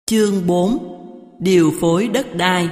Chương 4. Điều phối đất đai.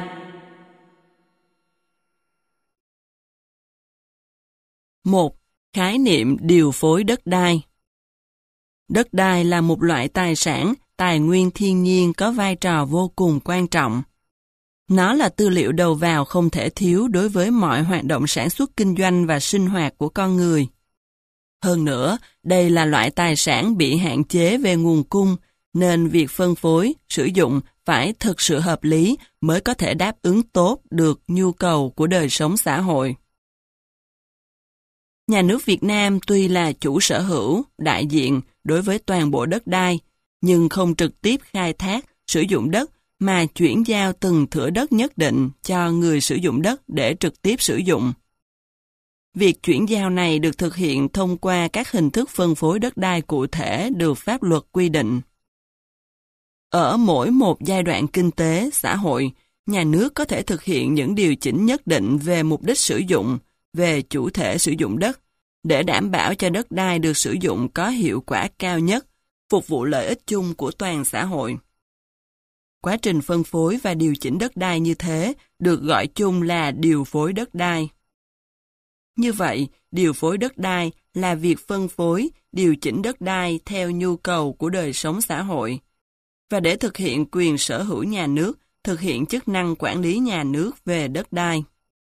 1. Khái niệm điều phối đất đai. Đất đai là một loại tài sản, tài nguyên thiên nhiên có vai trò vô cùng quan trọng. Nó là tư liệu đầu vào không thể thiếu đối với mọi hoạt động sản xuất kinh doanh và sinh hoạt của con người. Hơn nữa, đây là loại tài sản bị hạn chế về nguồn cung, nên việc phân phối, sử dụng phải thực sự hợp lý mới có thể đáp ứng tốt được nhu cầu của đời sống xã hội. Nhà nước Việt Nam tuy là chủ sở hữu, đại diện đối với toàn bộ đất đai, nhưng không trực tiếp khai thác, sử dụng đất mà chuyển giao từng thửa đất nhất định cho người sử dụng đất để trực tiếp sử dụng. Việc chuyển giao này được thực hiện thông qua các hình thức phân phối đất đai cụ thể được pháp luật quy định. Ở mỗi một giai đoạn kinh tế, xã hội, nhà nước có thể thực hiện những điều chỉnh nhất định về mục đích sử dụng, về chủ thể sử dụng đất, để đảm bảo cho đất đai được sử dụng có hiệu quả cao nhất, phục vụ lợi ích chung của toàn xã hội. Quá trình phân phối và điều chỉnh đất đai như thế được gọi chung là điều phối đất đai. Như vậy, điều phối đất đai là việc phân phối, điều chỉnh đất đai theo nhu cầu của đời sống xã hội, và để thực hiện quyền sở hữu nhà nước, thực hiện chức năng quản lý nhà nước về đất đai.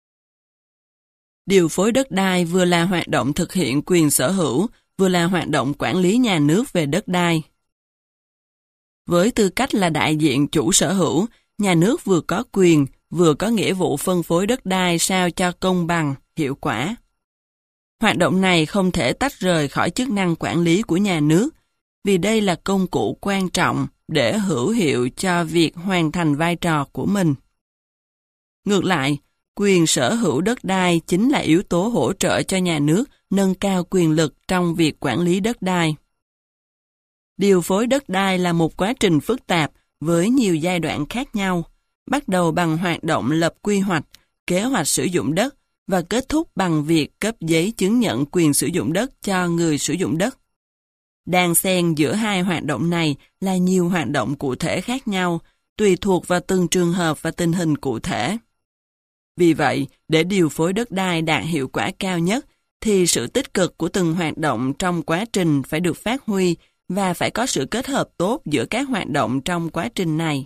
Điều phối đất đai vừa là hoạt động thực hiện quyền sở hữu, vừa là hoạt động quản lý nhà nước về đất đai. Với tư cách là đại diện chủ sở hữu, nhà nước vừa có quyền, vừa có nghĩa vụ phân phối đất đai sao cho công bằng, hiệu quả. Hoạt động này không thể tách rời khỏi chức năng quản lý của nhà nước, vì đây là công cụ quan trọng để hữu hiệu cho việc hoàn thành vai trò của mình. Ngược lại, quyền sở hữu đất đai chính là yếu tố hỗ trợ cho nhà nước nâng cao quyền lực trong việc quản lý đất đai. Điều phối đất đai là một quá trình phức tạp với nhiều giai đoạn khác nhau, bắt đầu bằng hoạt động lập quy hoạch, kế hoạch sử dụng đất và kết thúc bằng việc cấp giấy chứng nhận quyền sử dụng đất cho người sử dụng đất. Đan xen giữa hai hoạt động này là nhiều hoạt động cụ thể khác nhau, tùy thuộc vào từng trường hợp và tình hình cụ thể. Vì vậy, để điều phối đất đai đạt hiệu quả cao nhất, thì sự tích cực của từng hoạt động trong quá trình phải được phát huy và phải có sự kết hợp tốt giữa các hoạt động trong quá trình này.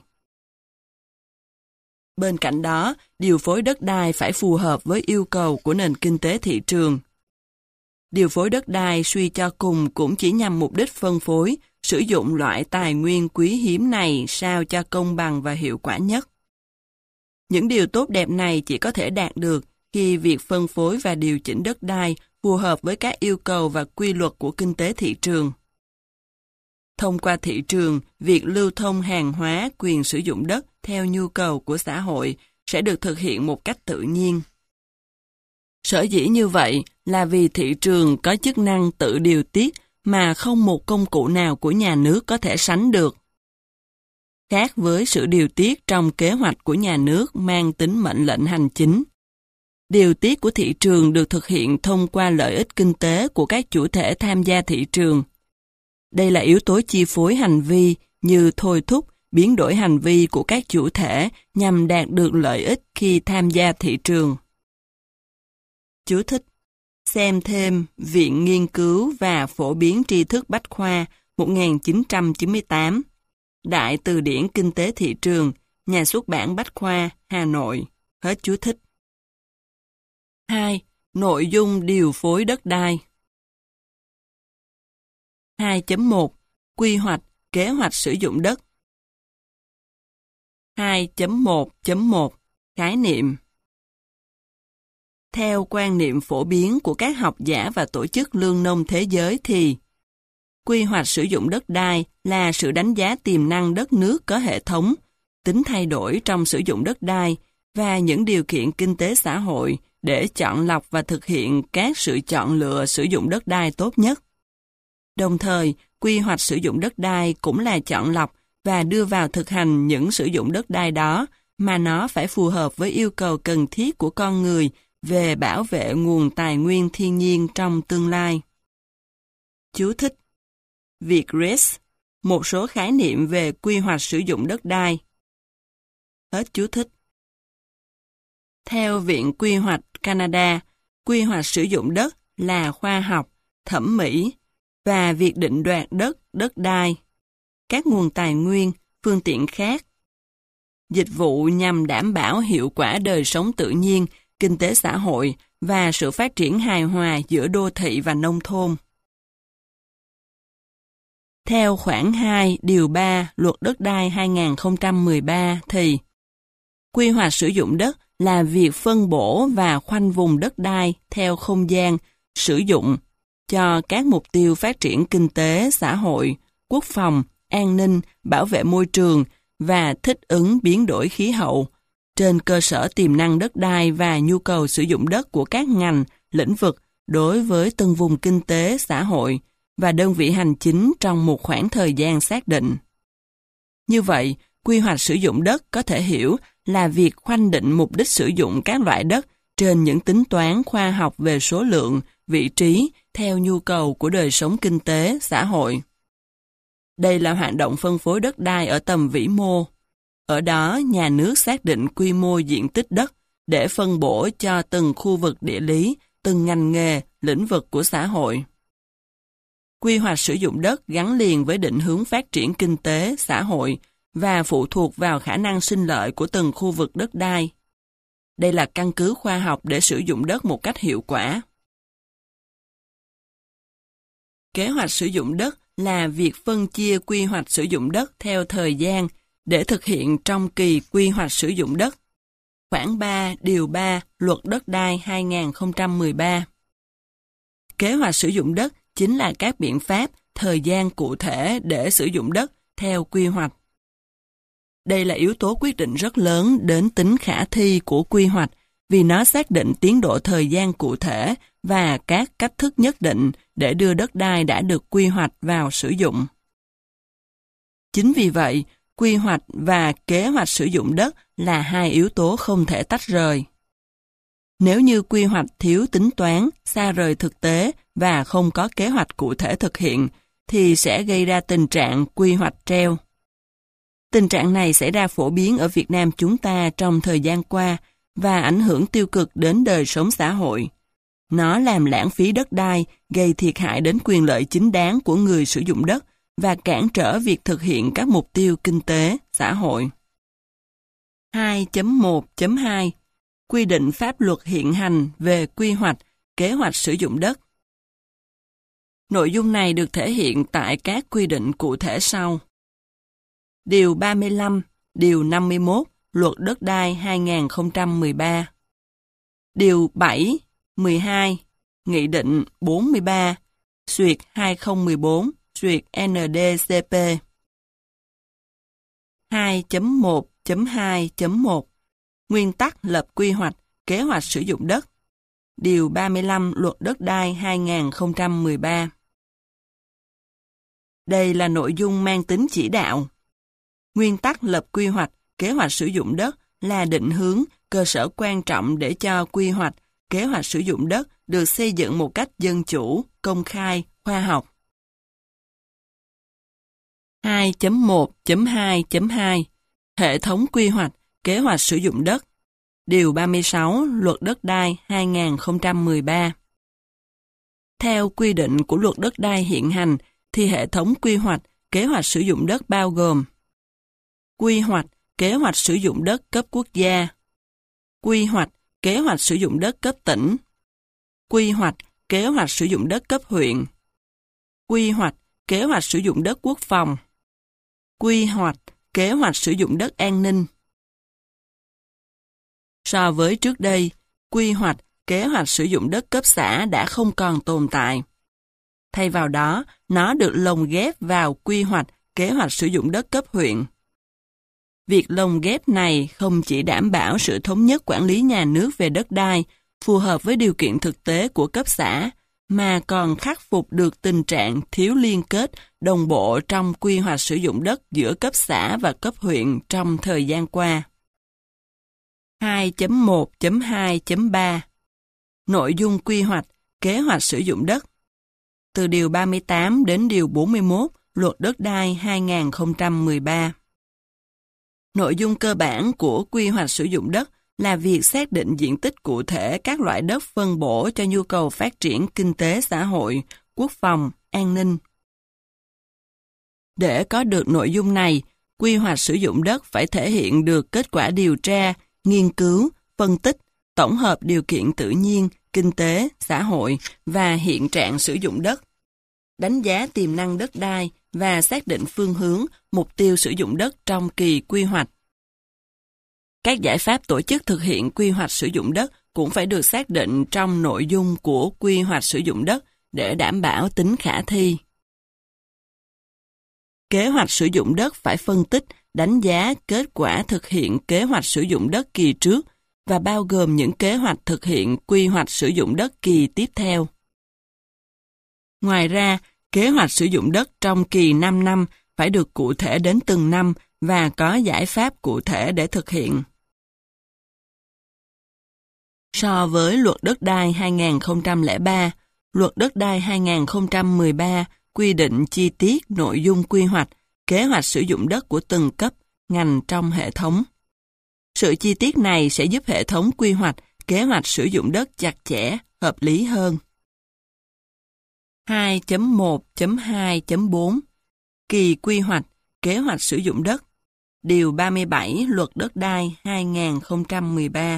Bên cạnh đó, điều phối đất đai phải phù hợp với yêu cầu của nền kinh tế thị trường. Điều phối đất đai suy cho cùng cũng chỉ nhằm mục đích phân phối, sử dụng loại tài nguyên quý hiếm này sao cho công bằng và hiệu quả nhất. Những điều tốt đẹp này chỉ có thể đạt được khi việc phân phối và điều chỉnh đất đai phù hợp với các yêu cầu và quy luật của kinh tế thị trường. Thông qua thị trường, việc lưu thông hàng hóa, quyền sử dụng đất theo nhu cầu của xã hội sẽ được thực hiện một cách tự nhiên. Sở dĩ như vậy là vì thị trường có chức năng tự điều tiết mà không một công cụ nào của nhà nước có thể sánh được. Khác với sự điều tiết trong kế hoạch của nhà nước mang tính mệnh lệnh hành chính, điều tiết của thị trường được thực hiện thông qua lợi ích kinh tế của các chủ thể tham gia thị trường. Đây là yếu tố chi phối hành vi như thôi thúc, biến đổi hành vi của các chủ thể nhằm đạt được lợi ích khi tham gia thị trường. Chú thích: xem thêm Viện Nghiên cứu và Phổ biến tri thức Bách khoa 1998, Đại từ điển Kinh tế thị trường, Nhà xuất bản Bách khoa, Hà Nội. Hết chú thích. 2. Nội dung điều phối đất đai. 2.1. Quy hoạch, kế hoạch sử dụng đất. 2.1.1. Khái niệm. Theo quan niệm phổ biến của các học giả và tổ chức lương nông thế giới thì quy hoạch sử dụng đất đai là sự đánh giá tiềm năng đất nước có hệ thống, tính thay đổi trong sử dụng đất đai và những điều kiện kinh tế xã hội để chọn lọc và thực hiện các sự chọn lựa sử dụng đất đai tốt nhất. Đồng thời, quy hoạch sử dụng đất đai cũng là chọn lọc và đưa vào thực hành những sử dụng đất đai đó mà nó phải phù hợp với yêu cầu cần thiết của con người về bảo vệ nguồn tài nguyên thiên nhiên trong tương lai. Chú thích: Việt Res một số khái niệm về quy hoạch sử dụng đất đai. Hết chú thích. Theo Viện Quy hoạch Canada, quy hoạch sử dụng đất là khoa học, thẩm mỹ và việc định đoạt đất, đất đai, các nguồn tài nguyên, phương tiện khác, dịch vụ nhằm đảm bảo hiệu quả đời sống tự nhiên, kinh tế xã hội và sự phát triển hài hòa giữa đô thị và nông thôn. Theo khoản 2, điều 3 Luật Đất đai 2013 thì quy hoạch sử dụng đất là việc phân bổ và khoanh vùng đất đai theo không gian, sử dụng cho các mục tiêu phát triển kinh tế, xã hội, quốc phòng, an ninh, bảo vệ môi trường và thích ứng biến đổi khí hậu, trên cơ sở tiềm năng đất đai và nhu cầu sử dụng đất của các ngành, lĩnh vực đối với từng vùng kinh tế, xã hội và đơn vị hành chính trong một khoảng thời gian xác định. Như vậy, quy hoạch sử dụng đất có thể hiểu là việc khoanh định mục đích sử dụng các loại đất trên những tính toán khoa học về số lượng, vị trí theo nhu cầu của đời sống kinh tế, xã hội. Đây là hoạt động phân phối đất đai ở tầm vĩ mô. Ở đó, nhà nước xác định quy mô diện tích đất để phân bổ cho từng khu vực địa lý, từng ngành nghề, lĩnh vực của xã hội. Quy hoạch sử dụng đất gắn liền với định hướng phát triển kinh tế, xã hội và phụ thuộc vào khả năng sinh lợi của từng khu vực đất đai. Đây là căn cứ khoa học để sử dụng đất một cách hiệu quả. Kế hoạch sử dụng đất là việc phân chia quy hoạch sử dụng đất theo thời gian để thực hiện trong kỳ quy hoạch sử dụng đất. Khoản 3, điều 3 Luật Đất đai 2013. Kế hoạch sử dụng đất chính là các biện pháp, thời gian cụ thể để sử dụng đất theo quy hoạch. Đây là yếu tố quyết định rất lớn đến tính khả thi của quy hoạch vì nó xác định tiến độ thời gian cụ thể và các cách thức nhất định để đưa đất đai đã được quy hoạch vào sử dụng. Chính vì vậy, quy hoạch và kế hoạch sử dụng đất là hai yếu tố không thể tách rời. Nếu như quy hoạch thiếu tính toán, xa rời thực tế và không có kế hoạch cụ thể thực hiện, thì sẽ gây ra tình trạng quy hoạch treo. Tình trạng này xảy ra phổ biến ở Việt Nam chúng ta trong thời gian qua và ảnh hưởng tiêu cực đến đời sống xã hội. Nó làm lãng phí đất đai, gây thiệt hại đến quyền lợi chính đáng của người sử dụng đất và cản trở việc thực hiện các mục tiêu kinh tế, xã hội. 2.1.2 Quy định pháp luật hiện hành về quy hoạch, kế hoạch sử dụng đất. Nội dung này được thể hiện tại các quy định cụ thể sau. Điều 35, Điều 51, Luật Đất đai 2013. Điều 7, 12, Nghị định 43, xuyệt 2014, xuyệt NDCP. 2.1.2.1 Nguyên tắc lập quy hoạch, kế hoạch sử dụng đất. Điều 35 Luật Đất đai 2013. Đây là nội dung mang tính chỉ đạo. Nguyên tắc lập quy hoạch, kế hoạch sử dụng đất là định hướng, cơ sở quan trọng để cho quy hoạch, kế hoạch sử dụng đất được xây dựng một cách dân chủ, công khai, khoa học. 2.1.2.2 Hệ thống quy hoạch, kế hoạch sử dụng đất. Điều 36 Luật Đất đai 2013. Theo quy định của Luật Đất đai hiện hành, thì hệ thống quy hoạch, kế hoạch sử dụng đất bao gồm quy hoạch, kế hoạch sử dụng đất cấp quốc gia, quy hoạch, kế hoạch sử dụng đất cấp tỉnh, quy hoạch, kế hoạch sử dụng đất cấp huyện, quy hoạch, kế hoạch sử dụng đất quốc phòng, quy hoạch, kế hoạch sử dụng đất an ninh. So với trước đây, quy hoạch, kế hoạch sử dụng đất cấp xã đã không còn tồn tại. Thay vào đó, nó được lồng ghép vào quy hoạch, kế hoạch sử dụng đất cấp huyện. Việc lồng ghép này không chỉ đảm bảo sự thống nhất quản lý nhà nước về đất đai, phù hợp với điều kiện thực tế của cấp xã, mà còn khắc phục được tình trạng thiếu liên kết đồng bộ trong quy hoạch sử dụng đất giữa cấp xã và cấp huyện trong thời gian qua. 2.1.2.3 Nội dung quy hoạch, kế hoạch sử dụng đất. Từ Điều 38 đến Điều 41, Luật đất đai 2013. Nội dung cơ bản của quy hoạch sử dụng đất là việc xác định diện tích cụ thể các loại đất phân bổ cho nhu cầu phát triển kinh tế xã hội, quốc phòng, an ninh. Để có được nội dung này, quy hoạch sử dụng đất phải thể hiện được kết quả điều tra, nghiên cứu, phân tích, tổng hợp điều kiện tự nhiên, kinh tế, xã hội và hiện trạng sử dụng đất, đánh giá tiềm năng đất đai và xác định phương hướng, mục tiêu sử dụng đất trong kỳ quy hoạch. Các giải pháp tổ chức thực hiện quy hoạch sử dụng đất cũng phải được xác định trong nội dung của quy hoạch sử dụng đất để đảm bảo tính khả thi. Kế hoạch sử dụng đất phải phân tích, đánh giá kết quả thực hiện kế hoạch sử dụng đất kỳ trước và bao gồm những kế hoạch thực hiện quy hoạch sử dụng đất kỳ tiếp theo. Ngoài ra, kế hoạch sử dụng đất trong kỳ 5 năm phải được cụ thể đến từng năm và có giải pháp cụ thể để thực hiện. So với Luật Đất đai 2003, Luật Đất đai 2013 quy định chi tiết nội dung quy hoạch, kế hoạch sử dụng đất của từng cấp, ngành trong hệ thống. Sự chi tiết này sẽ giúp hệ thống quy hoạch, kế hoạch sử dụng đất chặt chẽ, hợp lý hơn. 2.1.2.4 Kỳ quy hoạch, kế hoạch sử dụng đất. Điều 37 Luật Đất đai 2013.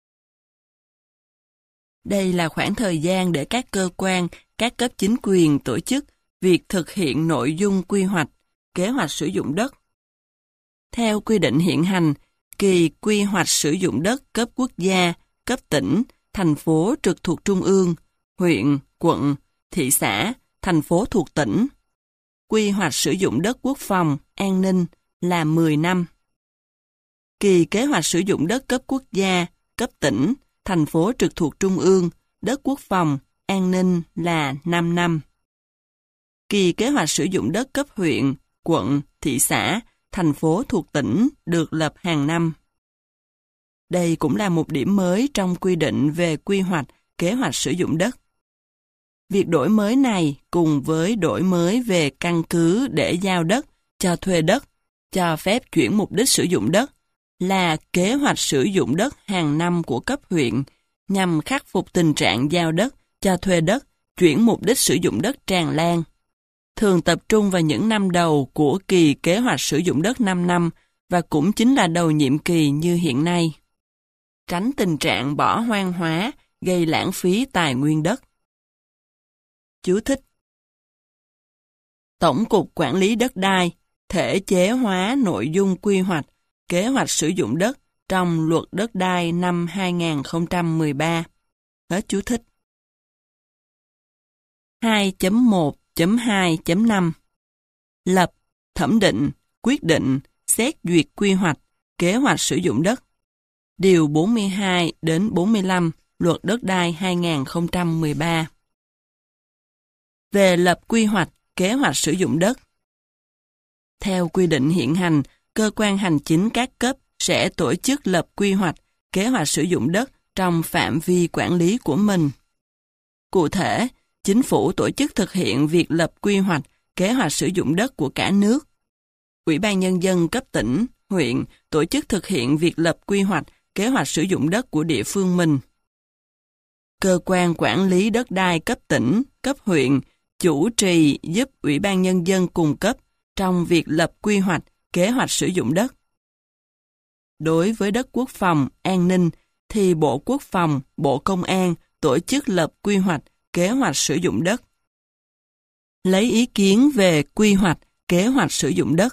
Đây là khoảng thời gian để các cơ quan, các cấp chính quyền tổ chức việc thực hiện nội dung quy hoạch, kế hoạch sử dụng đất. Theo quy định hiện hành, kỳ quy hoạch sử dụng đất cấp quốc gia, cấp tỉnh, thành phố trực thuộc trung ương, huyện, quận, thị xã, thành phố thuộc tỉnh. Quy hoạch sử dụng đất quốc phòng, an ninh là 10 năm. Kỳ kế hoạch sử dụng đất cấp quốc gia, cấp tỉnh, thành phố trực thuộc trung ương, đất quốc phòng, an ninh là 5 năm. Kỳ kế hoạch sử dụng đất cấp huyện, quận, thị xã, thành phố thuộc tỉnh được lập hàng năm. Đây cũng là một điểm mới trong quy định về quy hoạch, kế hoạch sử dụng đất. Việc đổi mới này cùng với đổi mới về căn cứ để giao đất, cho thuê đất, cho phép chuyển mục đích sử dụng đất là kế hoạch sử dụng đất hàng năm của cấp huyện nhằm khắc phục tình trạng giao đất, cho thuê đất, chuyển mục đích sử dụng đất tràn lan. Thường tập trung vào những năm đầu của kỳ kế hoạch sử dụng đất 5 năm và cũng chính là đầu nhiệm kỳ như hiện nay. Tránh tình trạng bỏ hoang hóa, gây lãng phí tài nguyên đất. Chú thích: Tổng cục Quản lý Đất đai thể chế hóa nội dung quy hoạch, kế hoạch sử dụng đất trong Luật Đất đai năm 2013. Hết chú thích. 2.1.2.5 Lập, thẩm định, quyết định, xét duyệt quy hoạch, kế hoạch sử dụng đất. Điều 42 đến 45 Luật Đất đai 2013. Về lập quy hoạch, kế hoạch sử dụng đất. Theo quy định hiện hành, cơ quan hành chính các cấp sẽ tổ chức lập quy hoạch, kế hoạch sử dụng đất trong phạm vi quản lý của mình. Cụ thể, Chính phủ tổ chức thực hiện việc lập quy hoạch, kế hoạch sử dụng đất của cả nước. Ủy ban Nhân dân cấp tỉnh, huyện tổ chức thực hiện việc lập quy hoạch, kế hoạch sử dụng đất của địa phương mình. Cơ quan quản lý đất đai cấp tỉnh, cấp huyện chủ trì giúp Ủy ban Nhân dân cung cấp trong việc lập quy hoạch, kế hoạch sử dụng đất. Đối với đất quốc phòng, an ninh, thì Bộ Quốc phòng, Bộ Công an tổ chức lập quy hoạch, kế hoạch sử dụng đất. Lấy ý kiến về quy hoạch, kế hoạch sử dụng đất.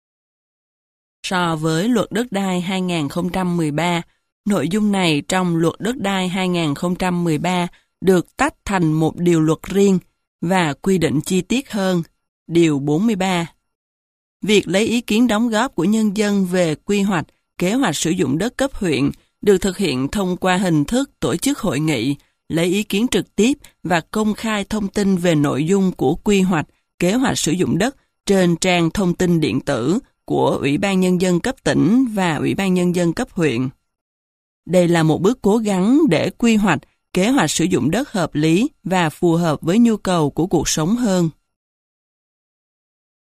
So với Luật Đất đai 2013, nội dung này trong Luật Đất đai 2013 được tách thành một điều luật riêng và quy định chi tiết hơn, điều 43. Việc lấy ý kiến đóng góp của nhân dân về quy hoạch, kế hoạch sử dụng đất cấp huyện được thực hiện thông qua hình thức tổ chức hội nghị, lấy ý kiến trực tiếp và công khai thông tin về nội dung của quy hoạch, kế hoạch sử dụng đất trên trang thông tin điện tử của Ủy ban Nhân dân cấp tỉnh và Ủy ban Nhân dân cấp huyện. Đây là một bước cố gắng để quy hoạch, kế hoạch sử dụng đất hợp lý và phù hợp với nhu cầu của cuộc sống hơn.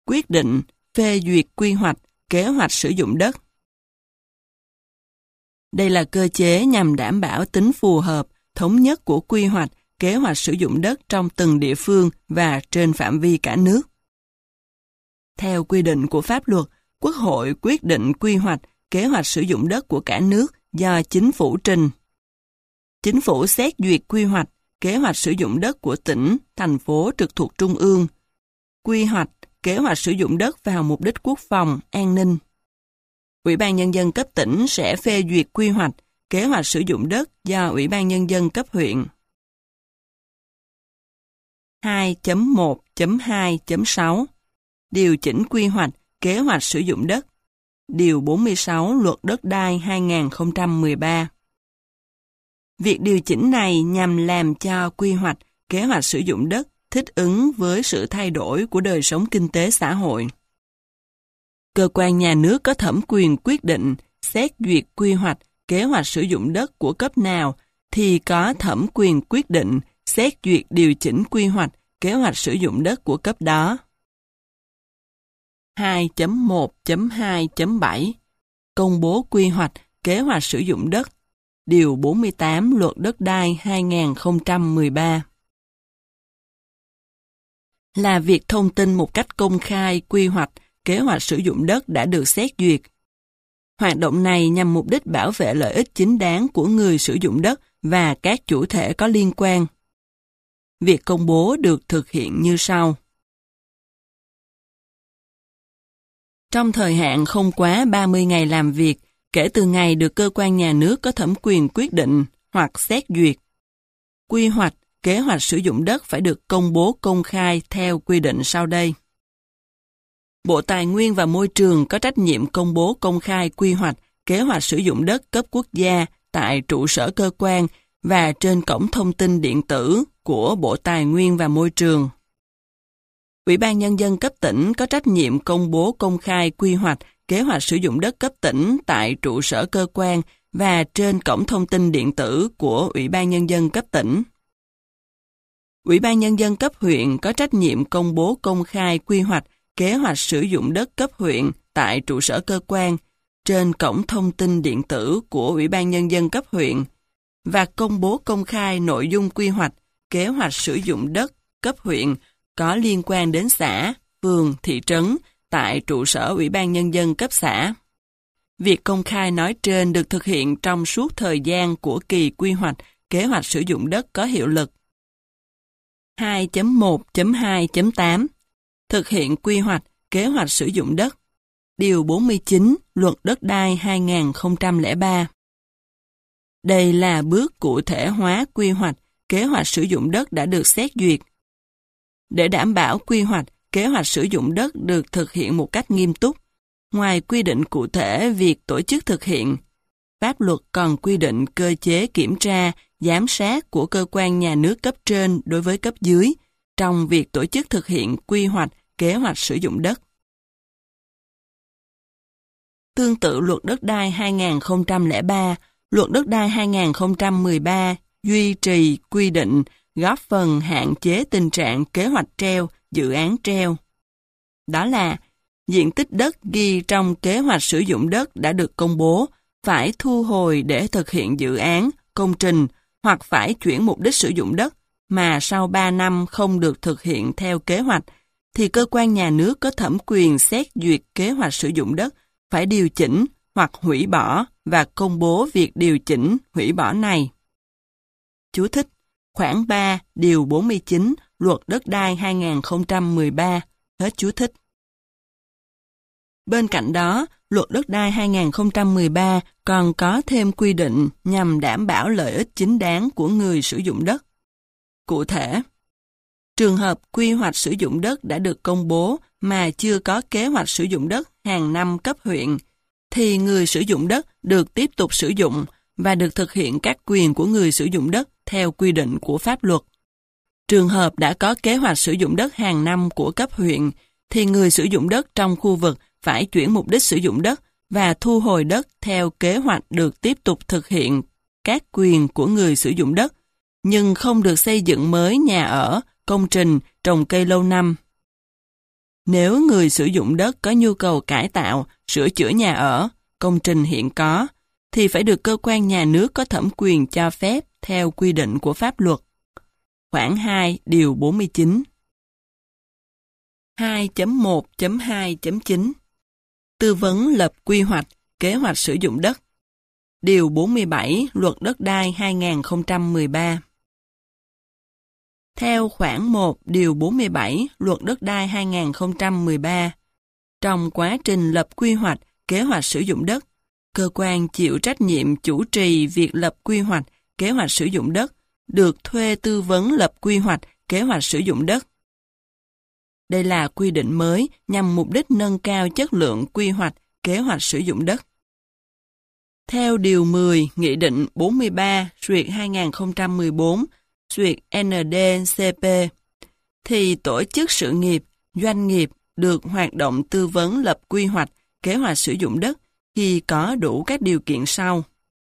quyết định, phê duyệt quy hoạch, kế hoạch sử dụng đất. Đây là cơ chế nhằm đảm bảo tính phù hợp, thống nhất của quy hoạch, kế hoạch sử dụng đất trong từng địa phương và trên phạm vi cả nước. Theo quy định của pháp luật, Quốc hội quyết định quy hoạch, kế hoạch sử dụng đất của cả nước do Chính phủ trình. Chính phủ xét duyệt quy hoạch, kế hoạch sử dụng đất của tỉnh, thành phố trực thuộc Trung ương. Quy hoạch, kế hoạch sử dụng đất vào mục đích quốc phòng, an ninh. Ủy ban Nhân dân cấp tỉnh sẽ phê duyệt quy hoạch, kế hoạch sử dụng đất do Ủy ban Nhân dân cấp huyện. 2.1.2.6 Điều chỉnh quy hoạch, kế hoạch sử dụng đất. Điều 46 Luật Đất đai 2013. Việc điều chỉnh này nhằm làm cho quy hoạch, kế hoạch sử dụng đất thích ứng với sự thay đổi của đời sống kinh tế xã hội. Cơ quan nhà nước có thẩm quyền quyết định, xét duyệt quy hoạch, kế hoạch sử dụng đất của cấp nào thì có thẩm quyền quyết định, xét duyệt điều chỉnh quy hoạch, kế hoạch sử dụng đất của cấp đó. 2.1.2.7 Công bố quy hoạch, kế hoạch sử dụng đất. Điều 48 Luật Đất đai 2013. Là việc thông tin một cách công khai quy hoạch, kế hoạch sử dụng đất đã được xét duyệt. Hoạt động này nhằm mục đích bảo vệ lợi ích chính đáng của người sử dụng đất và các chủ thể có liên quan. Việc công bố được thực hiện như sau. Trong thời hạn không quá 30 ngày làm việc, kể từ ngày được cơ quan nhà nước có thẩm quyền quyết định hoặc xét duyệt. Quy hoạch, kế hoạch sử dụng đất phải được công bố công khai theo quy định sau đây. Bộ Tài nguyên và Môi trường có trách nhiệm công bố công khai quy hoạch, kế hoạch sử dụng đất cấp quốc gia tại trụ sở cơ quan và trên cổng thông tin điện tử của Bộ Tài nguyên và Môi trường. Ủy ban Nhân dân cấp tỉnh có trách nhiệm công bố công khai quy hoạch, kế hoạch sử dụng đất cấp tỉnh tại trụ sở cơ quan và trên cổng thông tin điện tử của Ủy ban Nhân dân cấp tỉnh. Ủy ban Nhân dân cấp huyện có trách nhiệm công bố công khai quy hoạch, kế hoạch sử dụng đất cấp huyện tại trụ sở cơ quan, trên cổng thông tin điện tử của Ủy ban Nhân dân cấp huyện và công bố công khai nội dung quy hoạch, kế hoạch sử dụng đất cấp huyện có liên quan đến xã, phường, thị trấn tại trụ sở Ủy ban Nhân dân cấp xã. Việc công khai nói trên được thực hiện trong suốt thời gian của kỳ quy hoạch, kế hoạch sử dụng đất có hiệu lực. 2.1.2.8 Thực hiện quy hoạch, kế hoạch sử dụng đất. Điều 49 Luật Đất đai 2003. Đây là bước cụ thể hóa quy hoạch, kế hoạch sử dụng đất đã được xét duyệt. Để đảm bảo quy hoạch, kế hoạch sử dụng đất được thực hiện một cách nghiêm túc, ngoài quy định cụ thể việc tổ chức thực hiện, pháp luật còn quy định cơ chế kiểm tra, giám sát của cơ quan nhà nước cấp trên đối với cấp dưới trong việc tổ chức thực hiện quy hoạch, kế hoạch sử dụng đất. Tương tự Luật Đất đai 2003, Luật Đất đai 2013 duy trì quy định góp phần hạn chế tình trạng kế hoạch treo, dự án treo. Đó là diện tích đất ghi trong kế hoạch sử dụng đất đã được công bố phải thu hồi để thực hiện dự án, công trình hoặc phải chuyển mục đích sử dụng đất mà sau 3 năm không được thực hiện theo kế hoạch thì cơ quan nhà nước có thẩm quyền xét duyệt kế hoạch sử dụng đất phải điều chỉnh hoặc hủy bỏ và công bố việc điều chỉnh, hủy bỏ này. Chú thích: Khoản 3, Điều 49, Luật Đất đai 2013, hết chú thích. Bên cạnh đó, Luật Đất đai 2013 còn có thêm quy định nhằm đảm bảo lợi ích chính đáng của người sử dụng đất. Cụ thể, trường hợp quy hoạch sử dụng đất đã được công bố mà chưa có kế hoạch sử dụng đất hàng năm cấp huyện, thì người sử dụng đất được tiếp tục sử dụng và được thực hiện các quyền của người sử dụng đất theo quy định của pháp luật. Trường hợp đã có kế hoạch sử dụng đất hàng năm của cấp huyện, thì người sử dụng đất trong khu vực phải chuyển mục đích sử dụng đất và thu hồi đất theo kế hoạch được tiếp tục thực hiện các quyền của người sử dụng đất, nhưng không được xây dựng mới nhà ở, công trình, trồng cây lâu năm. Nếu người sử dụng đất có nhu cầu cải tạo, sửa chữa nhà ở, công trình hiện có, thì phải được cơ quan nhà nước có thẩm quyền cho phép theo quy định của pháp luật. Khoản 2 điều 49. 2.1.2.9 Tư vấn lập quy hoạch, kế hoạch sử dụng đất. Điều 47 Luật Đất đai 2013. Theo khoản 1 điều 47 Luật Đất đai 2013, trong quá trình lập quy hoạch, kế hoạch sử dụng đất, cơ quan chịu trách nhiệm chủ trì việc lập quy hoạch, kế hoạch sử dụng đất, được thuê tư vấn lập quy hoạch, kế hoạch sử dụng đất. Đây là quy định mới nhằm mục đích nâng cao chất lượng quy hoạch, kế hoạch sử dụng đất. Theo Điều 10 Nghị định 43/2014/ND-CP, thì tổ chức sự nghiệp, doanh nghiệp được hoạt động tư vấn lập quy hoạch, kế hoạch sử dụng đất khi có đủ các điều kiện sau.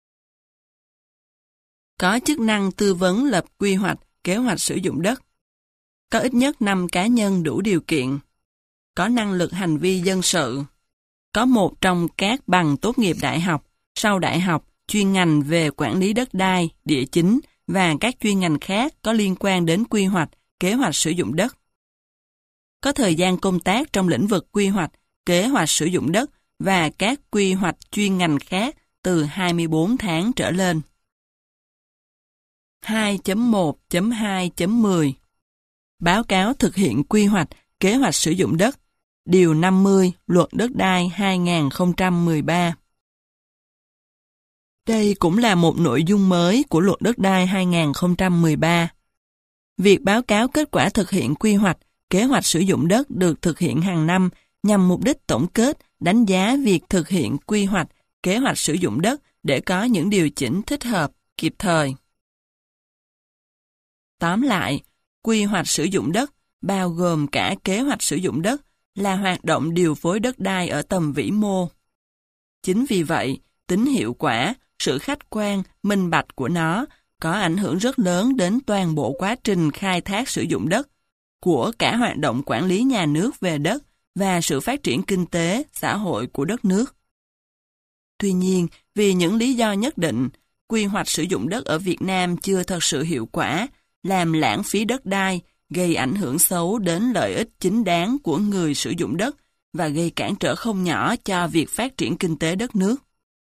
Có chức năng tư vấn lập quy hoạch, kế hoạch sử dụng đất. Có ít nhất 5 cá nhân đủ điều kiện. Có năng lực hành vi dân sự. Có một trong các bằng tốt nghiệp đại học, sau đại học, chuyên ngành về quản lý đất đai, địa chính và các chuyên ngành khác có liên quan đến quy hoạch, kế hoạch sử dụng đất. Có thời gian công tác trong lĩnh vực quy hoạch, kế hoạch sử dụng đất và các quy hoạch chuyên ngành khác từ 24 tháng trở lên. 2.1.2.10 Báo cáo thực hiện quy hoạch, kế hoạch sử dụng đất. Điều 50 Luật Đất đai 2013. Đây cũng là một nội dung mới của Luật Đất đai 2013. Việc báo cáo kết quả thực hiện quy hoạch, kế hoạch sử dụng đất được thực hiện hàng năm nhằm mục đích tổng kết, đánh giá việc thực hiện quy hoạch, kế hoạch sử dụng đất để có những điều chỉnh thích hợp, kịp thời. Tóm lại, quy hoạch sử dụng đất, bao gồm cả kế hoạch sử dụng đất, là hoạt động điều phối đất đai ở tầm vĩ mô. Chính vì vậy, tính hiệu quả, sự khách quan, minh bạch của nó có ảnh hưởng rất lớn đến toàn bộ quá trình khai thác sử dụng đất, của cả hoạt động quản lý nhà nước về đất và sự phát triển kinh tế, xã hội của đất nước. Tuy nhiên, vì những lý do nhất định, quy hoạch sử dụng đất ở Việt Nam chưa thật sự hiệu quả, làm lãng phí đất đai, gây ảnh hưởng xấu đến lợi ích chính đáng của người sử dụng đất và gây cản trở không nhỏ cho việc phát triển kinh tế đất nước.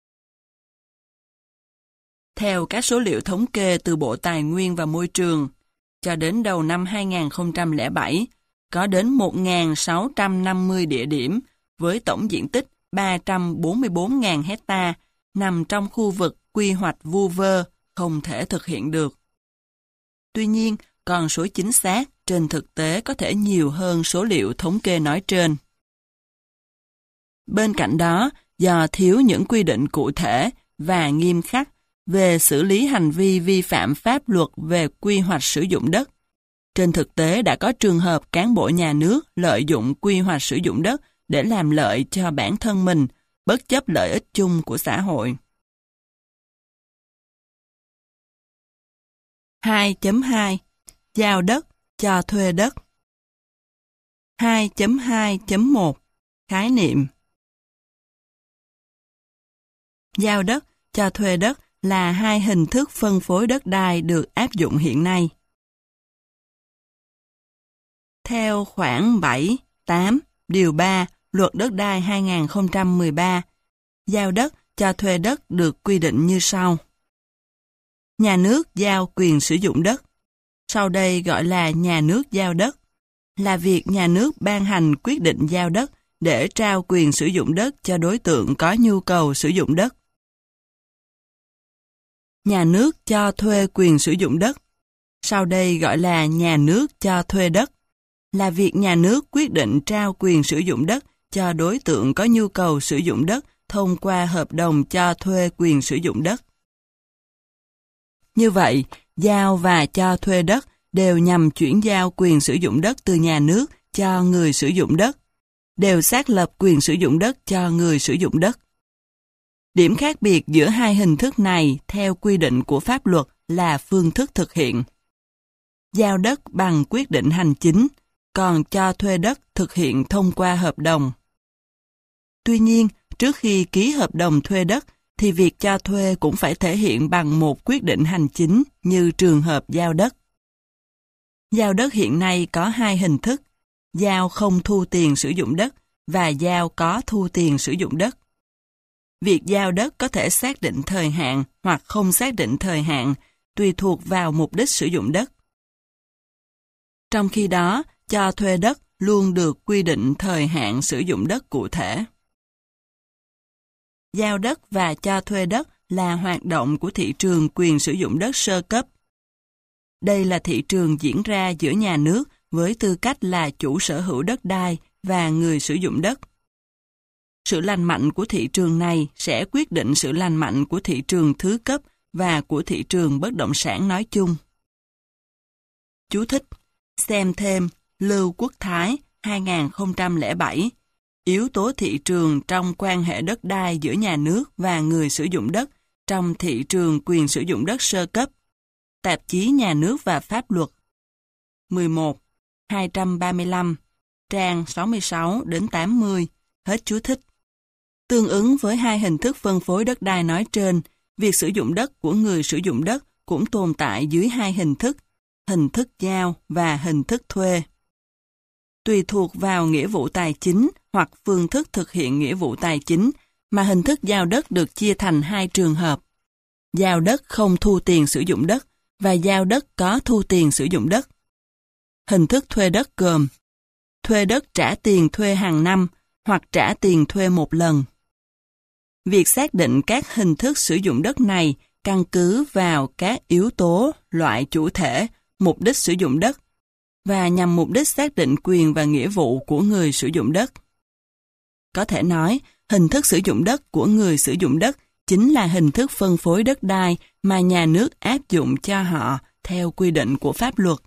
Theo các số liệu thống kê từ Bộ Tài nguyên và Môi trường, cho đến đầu năm 2007, có đến 1.650 địa điểm với tổng diện tích 344.000 hecta nằm trong khu vực quy hoạch vu vơ không thể thực hiện được. Tuy nhiên, con số chính xác trên thực tế có thể nhiều hơn số liệu thống kê nói trên. Bên cạnh đó, do thiếu những quy định cụ thể và nghiêm khắc về xử lý hành vi vi phạm pháp luật về quy hoạch sử dụng đất, trên thực tế đã có trường hợp cán bộ nhà nước lợi dụng quy hoạch sử dụng đất để làm lợi cho bản thân mình, bất chấp lợi ích chung của xã hội. 2.2 Giao đất, cho thuê đất. 2.2.1 Khái niệm. Giao đất, cho thuê đất là hai hình thức phân phối đất đai được áp dụng hiện nay. Theo khoản 7, 8, điều 3 Luật Đất đai 2013, giao đất, cho thuê đất được quy định như sau. Nhà nước giao quyền sử dụng đất, sau đây gọi là nhà nước giao đất, là việc nhà nước ban hành quyết định giao đất để trao quyền sử dụng đất cho đối tượng có nhu cầu sử dụng đất. Nhà nước cho thuê quyền sử dụng đất, sau đây gọi là nhà nước cho thuê đất, là việc nhà nước quyết định trao quyền sử dụng đất cho đối tượng có nhu cầu sử dụng đất thông qua hợp đồng cho thuê quyền sử dụng đất. Như vậy, giao và cho thuê đất đều nhằm chuyển giao quyền sử dụng đất từ nhà nước cho người sử dụng đất, đều xác lập quyền sử dụng đất cho người sử dụng đất. Điểm khác biệt giữa hai hình thức này theo quy định của pháp luật là phương thức thực hiện. Giao đất bằng quyết định hành chính, còn cho thuê đất thực hiện thông qua hợp đồng. Tuy nhiên, trước khi ký hợp đồng thuê đất, thì việc cho thuê cũng phải thể hiện bằng một quyết định hành chính như trường hợp giao đất. Giao đất hiện nay có hai hình thức, giao không thu tiền sử dụng đất và giao có thu tiền sử dụng đất. Việc giao đất có thể xác định thời hạn hoặc không xác định thời hạn, tùy thuộc vào mục đích sử dụng đất. Trong khi đó, cho thuê đất luôn được quy định thời hạn sử dụng đất cụ thể. Giao đất và cho thuê đất là hoạt động của thị trường quyền sử dụng đất sơ cấp. Đây là thị trường diễn ra giữa nhà nước với tư cách là chủ sở hữu đất đai và người sử dụng đất. Sự lành mạnh của thị trường này sẽ quyết định sự lành mạnh của thị trường thứ cấp và của thị trường bất động sản nói chung. Chú thích: xem thêm Lưu Quốc Thái 2007, yếu tố thị trường trong quan hệ đất đai giữa nhà nước và người sử dụng đất trong thị trường quyền sử dụng đất sơ cấp. Tạp chí Nhà nước và Pháp luật. 11, 235, trang 66 đến 80, hết chú thích. Tương ứng với hai hình thức phân phối đất đai nói trên, việc sử dụng đất của người sử dụng đất cũng tồn tại dưới hai hình thức giao và hình thức thuê. Tùy thuộc vào nghĩa vụ tài chính hoặc phương thức thực hiện nghĩa vụ tài chính mà hình thức giao đất được chia thành hai trường hợp. Giao đất không thu tiền sử dụng đất và giao đất có thu tiền sử dụng đất. Hình thức thuê đất gồm thuê đất trả tiền thuê hàng năm hoặc trả tiền thuê một lần. Việc xác định các hình thức sử dụng đất này căn cứ vào các yếu tố, loại chủ thể, mục đích sử dụng đất và nhằm mục đích xác định quyền và nghĩa vụ của người sử dụng đất. Có thể nói, hình thức sử dụng đất của người sử dụng đất chính là hình thức phân phối đất đai mà nhà nước áp dụng cho họ theo quy định của pháp luật.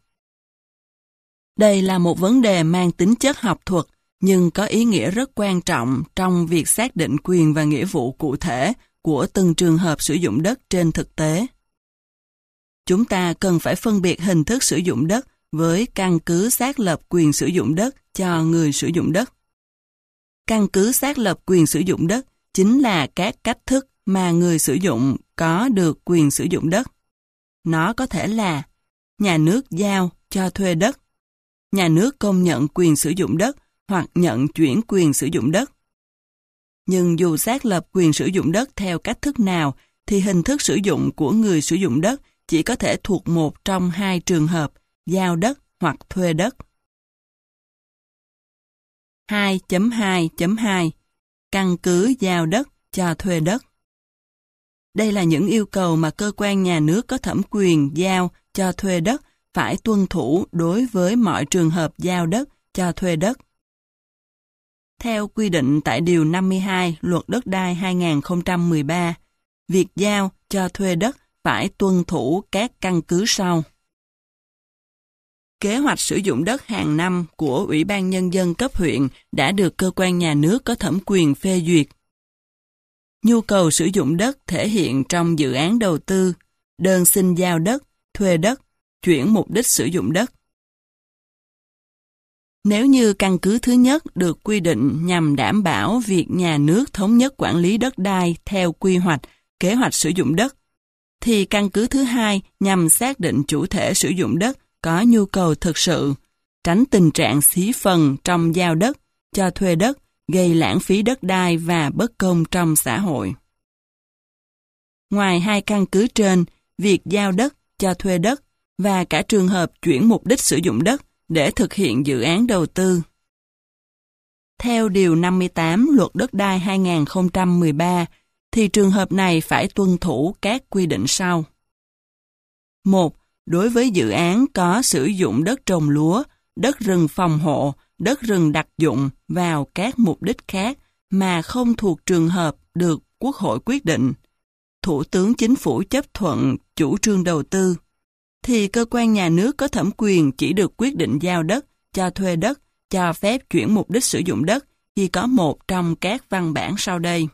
Đây là một vấn đề mang tính chất học thuật, nhưng có ý nghĩa rất quan trọng trong việc xác định quyền và nghĩa vụ cụ thể của từng trường hợp sử dụng đất trên thực tế. Chúng ta cần phải phân biệt hình thức sử dụng đất với căn cứ xác lập quyền sử dụng đất cho người sử dụng đất. Căn cứ xác lập quyền sử dụng đất chính là các cách thức mà người sử dụng có được quyền sử dụng đất. Nó có thể là nhà nước giao cho thuê đất, nhà nước công nhận quyền sử dụng đất hoặc nhận chuyển quyền sử dụng đất. Nhưng dù xác lập quyền sử dụng đất theo cách thức nào, thì hình thức sử dụng của người sử dụng đất chỉ có thể thuộc một trong hai trường hợp, giao đất hoặc thuê đất. 2.2.2 Căn cứ giao đất cho thuê đất. Đây là những yêu cầu mà cơ quan nhà nước có thẩm quyền giao cho thuê đất phải tuân thủ đối với mọi trường hợp giao đất cho thuê đất. Theo quy định tại Điều 52 Luật Đất đai 2013, việc giao cho thuê đất phải tuân thủ các căn cứ sau. Kế hoạch sử dụng đất hàng năm của Ủy ban Nhân dân cấp huyện đã được cơ quan nhà nước có thẩm quyền phê duyệt. Nhu cầu sử dụng đất thể hiện trong dự án đầu tư, đơn xin giao đất, thuê đất, chuyển mục đích sử dụng đất. Nếu như căn cứ thứ nhất được quy định nhằm đảm bảo việc nhà nước thống nhất quản lý đất đai theo quy hoạch, kế hoạch sử dụng đất, thì căn cứ thứ hai nhằm xác định chủ thể sử dụng đất có nhu cầu thực sự, tránh tình trạng xí phần trong giao đất, cho thuê đất, gây lãng phí đất đai và bất công trong xã hội. Ngoài hai căn cứ trên, việc giao đất, cho thuê đất và cả trường hợp chuyển mục đích sử dụng đất để thực hiện dự án đầu tư. Theo Điều 58 Luật Đất đai 2013, thì trường hợp này phải tuân thủ các quy định sau. 1. Đối với dự án có sử dụng đất trồng lúa, đất rừng phòng hộ, đất rừng đặc dụng vào các mục đích khác mà không thuộc trường hợp được Quốc hội quyết định, Thủ tướng Chính phủ chấp thuận chủ trương đầu tư, thì cơ quan nhà nước có thẩm quyền chỉ được quyết định giao đất, cho thuê đất, cho phép chuyển mục đích sử dụng đất khi có một trong các văn bản sau đây.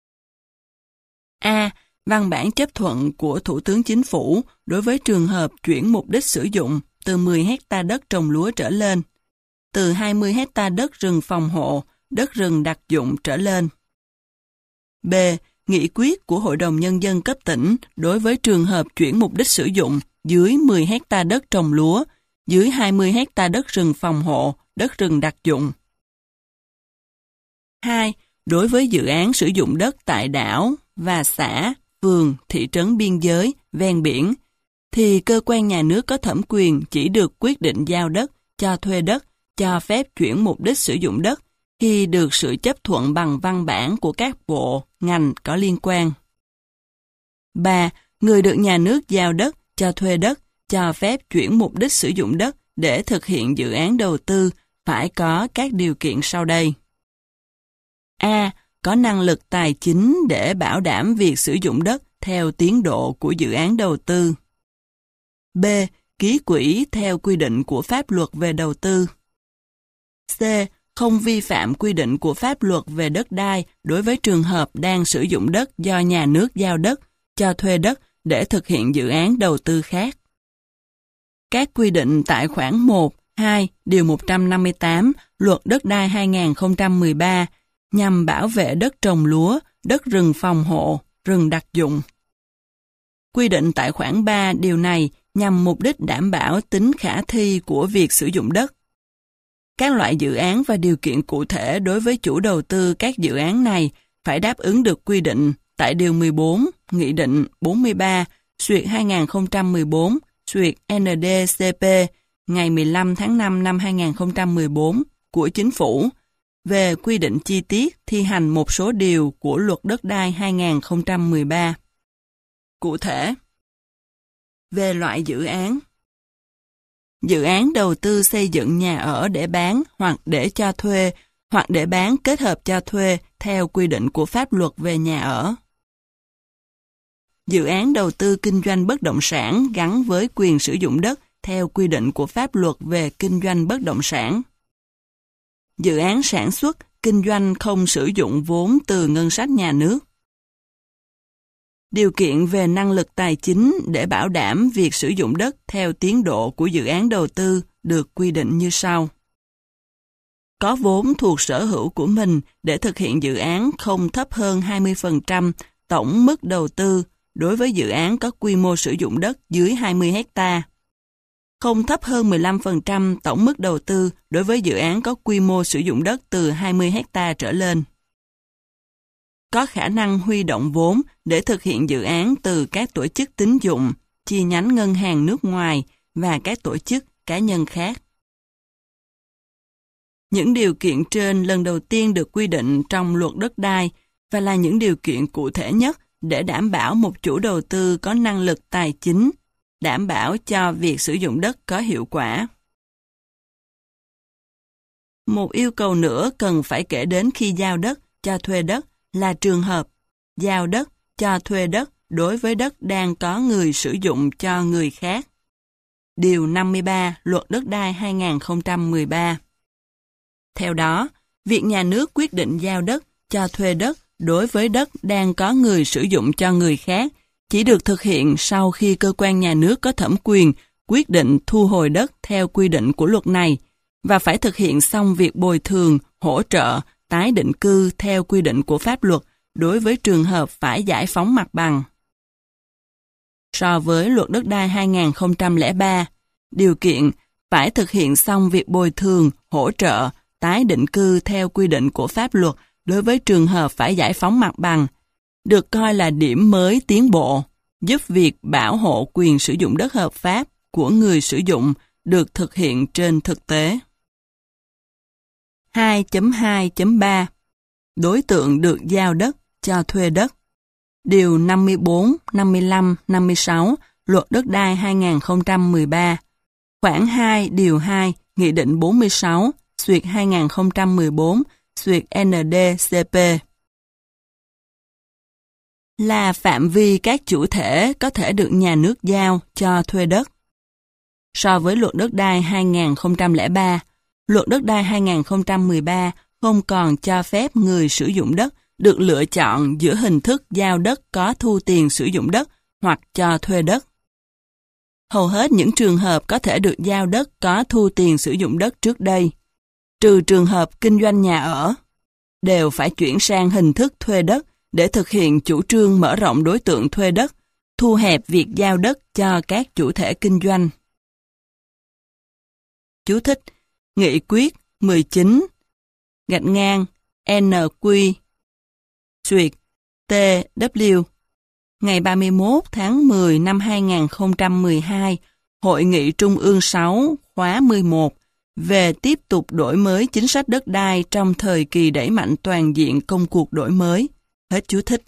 A. Văn bản chấp thuận của Thủ tướng Chính phủ đối với trường hợp chuyển mục đích sử dụng từ 10 hectare đất trồng lúa trở lên. từ 20 hecta đất rừng phòng hộ, đất rừng đặc dụng trở lên. B. Nghị quyết của Hội đồng Nhân dân cấp tỉnh đối với trường hợp chuyển mục đích sử dụng dưới 10 hecta đất trồng lúa, dưới 20 hecta đất rừng phòng hộ, đất rừng đặc dụng. 2. Đối với dự án sử dụng đất tại đảo và xã, phường, thị trấn biên giới, ven biển, thì cơ quan nhà nước có thẩm quyền chỉ được quyết định giao đất, cho thuê đất, cho phép chuyển mục đích sử dụng đất khi được sự chấp thuận bằng văn bản của các bộ, ngành có liên quan. 3. Người được nhà nước giao đất, cho thuê đất, cho phép chuyển mục đích sử dụng đất để thực hiện dự án đầu tư phải có các điều kiện sau đây. A. Có năng lực tài chính để bảo đảm việc sử dụng đất theo tiến độ của dự án đầu tư. B. Ký quỹ theo quy định của pháp luật về đầu tư. C. Không vi phạm quy định của pháp luật về đất đai đối với trường hợp đang sử dụng đất do nhà nước giao đất, cho thuê đất để thực hiện dự án đầu tư khác. Các quy định tại khoản 1, 2, điều 158 Luật Đất đai 2013 nhằm bảo vệ đất trồng lúa, đất rừng phòng hộ, rừng đặc dụng. Quy định tại khoản 3 điều này nhằm mục đích đảm bảo tính khả thi của việc sử dụng đất. Các loại dự án và điều kiện cụ thể đối với chủ đầu tư các dự án này phải đáp ứng được quy định tại Điều 14, Nghị định 43/2014/ND-CP ngày 15 tháng 5 năm 2014 của Chính phủ về quy định chi tiết thi hành một số điều của Luật Đất đai 2013. Cụ thể, về loại dự án: dự án đầu tư xây dựng nhà ở để bán hoặc để cho thuê, hoặc để bán kết hợp cho thuê theo quy định của pháp luật về nhà ở. Dự án đầu tư kinh doanh bất động sản gắn với quyền sử dụng đất theo quy định của pháp luật về kinh doanh bất động sản. Dự án sản xuất, kinh doanh không sử dụng vốn từ ngân sách nhà nước. Điều kiện về năng lực tài chính để bảo đảm việc sử dụng đất theo tiến độ của dự án đầu tư được quy định như sau. Có vốn thuộc sở hữu của mình để thực hiện dự án không thấp hơn 20% tổng mức đầu tư đối với dự án có quy mô sử dụng đất dưới 20 hecta. Không thấp hơn 15% tổng mức đầu tư đối với dự án có quy mô sử dụng đất từ 20 hecta trở lên. Có khả năng huy động vốn để thực hiện dự án từ các tổ chức tín dụng, chi nhánh ngân hàng nước ngoài và các tổ chức cá nhân khác. Những điều kiện trên lần đầu tiên được quy định trong Luật Đất đai và là những điều kiện cụ thể nhất để đảm bảo một chủ đầu tư có năng lực tài chính, đảm bảo cho việc sử dụng đất có hiệu quả. Một yêu cầu nữa cần phải kể đến khi giao đất, cho thuê đất là trường hợp giao đất, cho thuê đất đối với đất đang có người sử dụng cho người khác. Điều 53 Luật Đất đai 2013. Theo đó, việc nhà nước quyết định giao đất, cho thuê đất đối với đất đang có người sử dụng cho người khác chỉ được thực hiện sau khi cơ quan nhà nước có thẩm quyền quyết định thu hồi đất theo quy định của luật này và phải thực hiện xong việc bồi thường, hỗ trợ, tái định cư theo quy định của pháp luật đối với trường hợp phải giải phóng mặt bằng. So với Luật Đất đai 2003, điều kiện phải thực hiện xong việc bồi thường, hỗ trợ, tái định cư theo quy định của pháp luật đối với trường hợp phải giải phóng mặt bằng, được coi là điểm mới tiến bộ, giúp việc bảo hộ quyền sử dụng đất hợp pháp của người sử dụng được thực hiện trên thực tế. 2.2.3 Đối tượng được giao đất, cho thuê đất. Điều 54, 55, 56 Luật Đất đai 2013. Khoản 2, điều 2, Nghị định 46/2014/ND-CP. Là phạm vi các chủ thể có thể được nhà nước giao cho thuê đất. So với Luật Đất đai 2003, Luật Đất đai 2013 không còn cho phép người sử dụng đất được lựa chọn giữa hình thức giao đất có thu tiền sử dụng đất hoặc cho thuê đất. Hầu hết những trường hợp có thể được giao đất có thu tiền sử dụng đất trước đây trừ trường hợp kinh doanh nhà ở, đều phải chuyển sang hình thức thuê đất để thực hiện chủ trương mở rộng đối tượng thuê đất, thu hẹp việc giao đất cho các chủ thể kinh doanh. Chú thích: Nghị quyết 19/NQ Xuyệt TW ngày 31 tháng 10 năm 2012, Hội nghị Trung ương 6 khóa 11 về tiếp tục đổi mới chính sách đất đai trong thời kỳ đẩy mạnh toàn diện công cuộc đổi mới. Hết chú thích.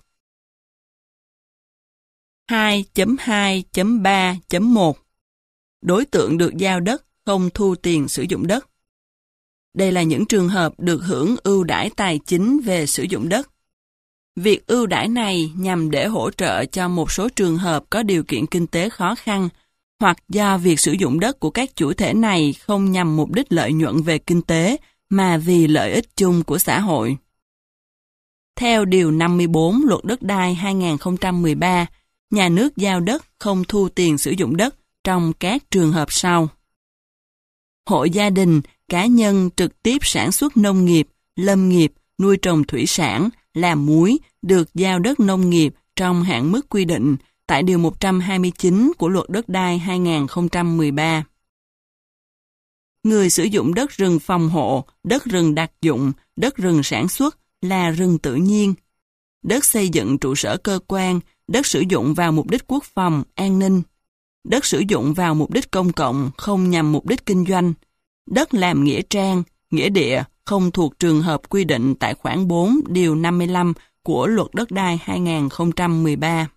2.2.3.1 Đối tượng được giao đất không thu tiền sử dụng đất. Đây là những trường hợp được hưởng ưu đãi tài chính về sử dụng đất. Việc ưu đãi này nhằm để hỗ trợ cho một số trường hợp có điều kiện kinh tế khó khăn, hoặc do việc sử dụng đất của các chủ thể này không nhằm mục đích lợi nhuận về kinh tế, mà vì lợi ích chung của xã hội. Theo Điều 54 Luật Đất đai 2013, nhà nước giao đất không thu tiền sử dụng đất trong các trường hợp sau. Hộ gia đình, cá nhân trực tiếp sản xuất nông nghiệp, lâm nghiệp, nuôi trồng thủy sản, làm muối được giao đất nông nghiệp trong hạn mức quy định tại Điều 129 của Luật Đất đai 2013. Người sử dụng đất rừng phòng hộ, đất rừng đặc dụng, đất rừng sản xuất là rừng tự nhiên, đất xây dựng trụ sở cơ quan, đất sử dụng vào mục đích quốc phòng, an ninh, đất sử dụng vào mục đích công cộng không nhằm mục đích kinh doanh, đất làm nghĩa trang, nghĩa địa không thuộc trường hợp quy định tại khoản 4 Điều 55 của Luật Đất đai 2013.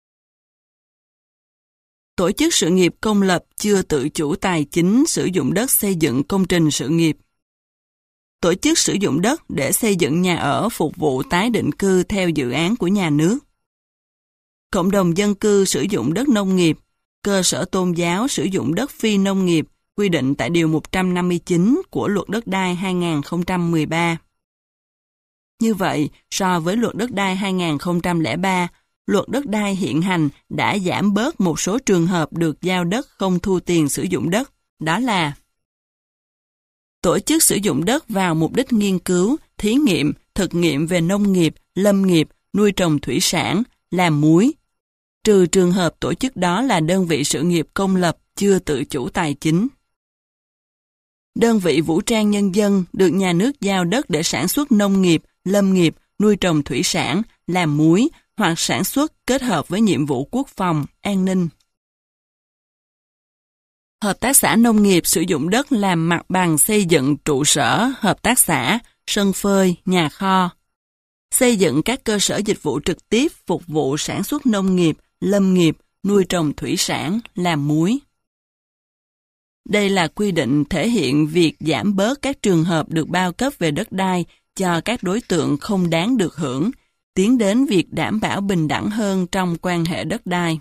Tổ chức sự nghiệp công lập chưa tự chủ tài chính sử dụng đất xây dựng công trình sự nghiệp. Tổ chức sử dụng đất để xây dựng nhà ở phục vụ tái định cư theo dự án của nhà nước. Cộng đồng dân cư sử dụng đất nông nghiệp, cơ sở tôn giáo sử dụng đất phi nông nghiệp quy định tại Điều 159 của Luật Đất đai 2013. Như vậy, so với Luật Đất đai 2003, Luật Đất đai hiện hành đã giảm bớt một số trường hợp được giao đất không thu tiền sử dụng đất, đó là tổ chức sử dụng đất vào mục đích nghiên cứu, thí nghiệm, thực nghiệm về nông nghiệp, lâm nghiệp, nuôi trồng thủy sản, làm muối, trừ trường hợp tổ chức đó là đơn vị sự nghiệp công lập chưa tự chủ tài chính. Đơn vị vũ trang nhân dân được nhà nước giao đất để sản xuất nông nghiệp, lâm nghiệp, nuôi trồng thủy sản, làm muối hoặc sản xuất kết hợp với nhiệm vụ quốc phòng, an ninh. Hợp tác xã nông nghiệp sử dụng đất làm mặt bằng xây dựng trụ sở, hợp tác xã, sân phơi, nhà kho. Xây dựng các cơ sở dịch vụ trực tiếp phục vụ sản xuất nông nghiệp, lâm nghiệp, nuôi trồng thủy sản, làm muối. Đây là quy định thể hiện việc giảm bớt các trường hợp được bao cấp về đất đai cho các đối tượng không đáng được hưởng, tiến đến việc đảm bảo bình đẳng hơn trong quan hệ đất đai.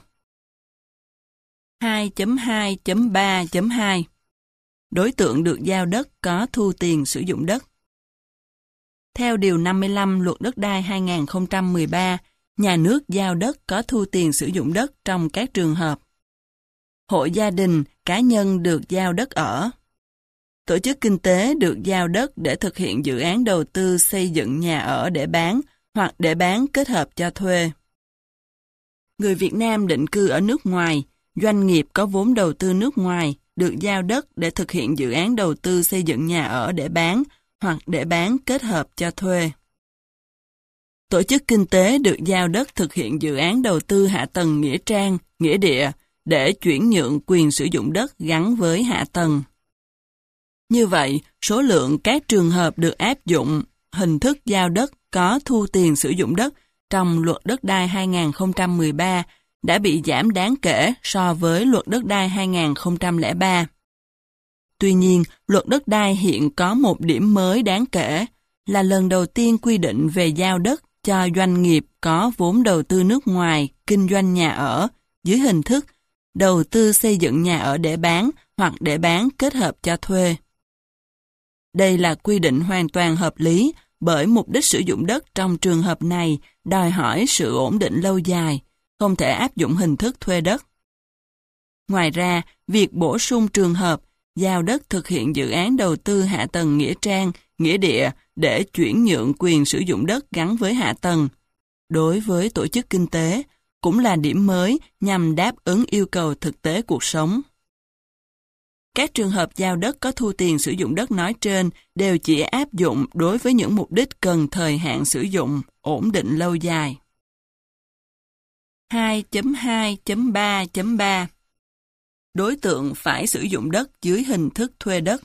2.2.3.2 Đối tượng được giao đất có thu tiền sử dụng đất. Theo Điều 55 Luật Đất đai 2013, nhà nước giao đất có thu tiền sử dụng đất trong các trường hợp: hộ gia đình, cá nhân được giao đất ở, tổ chức kinh tế được giao đất để thực hiện dự án đầu tư xây dựng nhà ở để bán hoặc để bán kết hợp cho thuê, người Việt Nam định cư ở nước ngoài, doanh nghiệp có vốn đầu tư nước ngoài được giao đất để thực hiện dự án đầu tư xây dựng nhà ở để bán hoặc để bán kết hợp cho thuê. Tổ chức kinh tế được giao đất thực hiện dự án đầu tư hạ tầng nghĩa trang, nghĩa địa để chuyển nhượng quyền sử dụng đất gắn với hạ tầng. Như vậy, số lượng các trường hợp được áp dụng hình thức giao đất có thu tiền sử dụng đất trong Luật Đất đai 2013 đã bị giảm đáng kể so với Luật Đất đai 2003. Tuy nhiên, Luật Đất đai hiện có một điểm mới đáng kể là lần đầu tiên quy định về giao đất cho doanh nghiệp có vốn đầu tư nước ngoài kinh doanh nhà ở dưới hình thức đầu tư xây dựng nhà ở để bán hoặc để bán kết hợp cho thuê. Đây là quy định hoàn toàn hợp lý bởi mục đích sử dụng đất trong trường hợp này đòi hỏi sự ổn định lâu dài, không thể áp dụng hình thức thuê đất. Ngoài ra, việc bổ sung trường hợp giao đất thực hiện dự án đầu tư hạ tầng nghĩa trang, nghĩa địa để chuyển nhượng quyền sử dụng đất gắn với hạ tầng. Đối với tổ chức kinh tế, cũng là điểm mới nhằm đáp ứng yêu cầu thực tế cuộc sống. Các trường hợp giao đất có thu tiền sử dụng đất nói trên đều chỉ áp dụng đối với những mục đích cần thời hạn sử dụng, ổn định lâu dài. 2.2.3.3 Đối tượng phải sử dụng đất dưới hình thức thuê đất.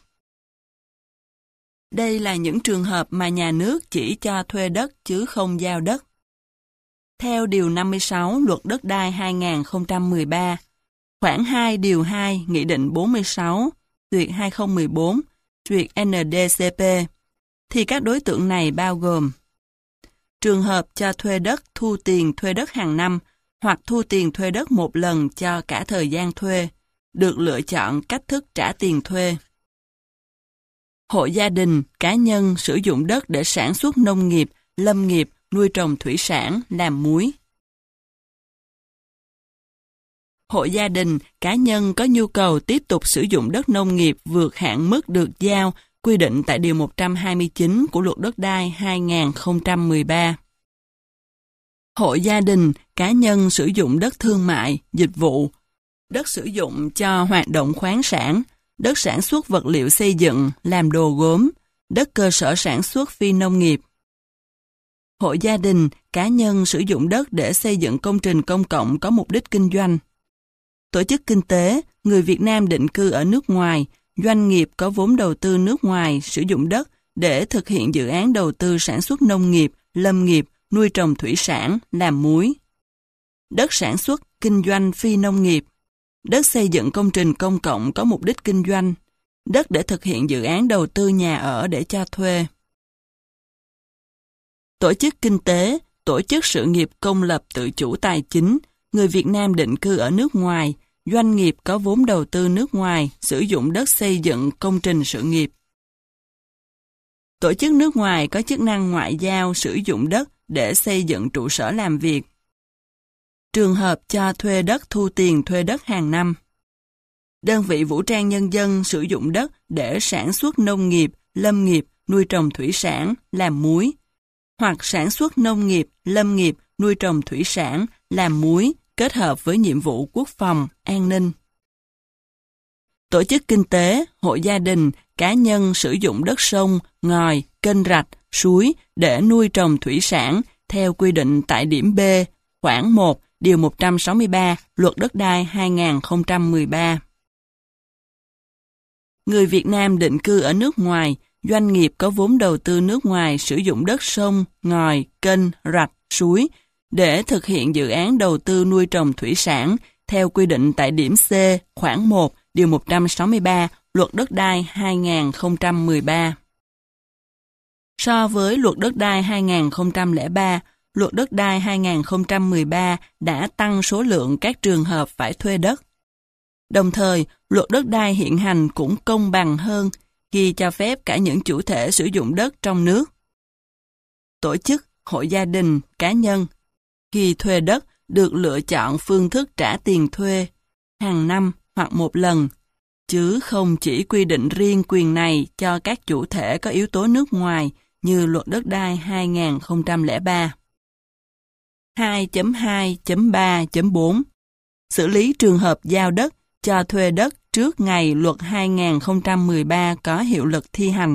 Đây là những trường hợp mà nhà nước chỉ cho thuê đất chứ không giao đất. Theo Điều 56 Luật Đất đai 2013, Khoản 2 Điều 2 Nghị định 46/2014 NDCP, thì các đối tượng này bao gồm trường hợp cho thuê đất thu tiền thuê đất hàng năm hoặc thu tiền thuê đất một lần cho cả thời gian thuê, được lựa chọn cách thức trả tiền thuê. Hộ gia đình, cá nhân sử dụng đất để sản xuất nông nghiệp, lâm nghiệp, nuôi trồng thủy sản, làm muối. Hộ gia đình, cá nhân có nhu cầu tiếp tục sử dụng đất nông nghiệp vượt hạn mức được giao, quy định tại Điều 129 của Luật Đất đai 2013. Hộ gia đình, cá nhân sử dụng đất thương mại, dịch vụ, đất sử dụng cho hoạt động khoáng sản, đất sản xuất vật liệu xây dựng, làm đồ gốm, đất cơ sở sản xuất phi nông nghiệp. Hộ gia đình, cá nhân sử dụng đất để xây dựng công trình công cộng có mục đích kinh doanh. Tổ chức kinh tế, người Việt Nam định cư ở nước ngoài, doanh nghiệp có vốn đầu tư nước ngoài sử dụng đất để thực hiện dự án đầu tư sản xuất nông nghiệp, lâm nghiệp, nuôi trồng thủy sản, làm muối. Đất sản xuất, kinh doanh phi nông nghiệp. Đất xây dựng công trình công cộng có mục đích kinh doanh. Đất để thực hiện dự án đầu tư nhà ở để cho thuê. Tổ chức kinh tế, tổ chức sự nghiệp công lập tự chủ tài chính, người Việt Nam định cư ở nước ngoài, doanh nghiệp có vốn đầu tư nước ngoài, sử dụng đất xây dựng công trình sự nghiệp. Tổ chức nước ngoài có chức năng ngoại giao sử dụng đất để xây dựng trụ sở làm việc. Trường hợp cho thuê đất thu tiền thuê đất hàng năm. Đơn vị vũ trang nhân dân sử dụng đất để sản xuất nông nghiệp, lâm nghiệp, nuôi trồng thủy sản, làm muối, hoặc sản xuất nông nghiệp, lâm nghiệp, nuôi trồng thủy sản, làm muối, kết hợp với nhiệm vụ quốc phòng, an ninh. Tổ chức kinh tế, hộ gia đình, cá nhân sử dụng đất sông, ngòi, kênh rạch, suối để nuôi trồng thủy sản theo quy định tại điểm B, khoản 1, Điều 163, Luật Đất đai 2013. Người Việt Nam định cư ở nước ngoài, doanh nghiệp có vốn đầu tư nước ngoài sử dụng đất sông, ngòi, kênh, rạch, suối để thực hiện dự án đầu tư nuôi trồng thủy sản theo quy định tại điểm C, khoản 1, Điều 163, Luật Đất đai 2013. So với Luật Đất đai 2003, Luật Đất đai 2013 đã tăng số lượng các trường hợp phải thuê đất. Đồng thời, Luật Đất đai hiện hành cũng công bằng hơn khi cho phép cả những chủ thể sử dụng đất trong nước. Tổ chức, hộ gia đình, cá nhân khi thuê đất được lựa chọn phương thức trả tiền thuê hàng năm hoặc một lần, chứ không chỉ quy định riêng quyền này cho các chủ thể có yếu tố nước ngoài như Luật Đất đai 2003. 2.2.3.4 Xử lý trường hợp giao đất, cho thuê đất trước ngày Luật 2013 có hiệu lực thi hành.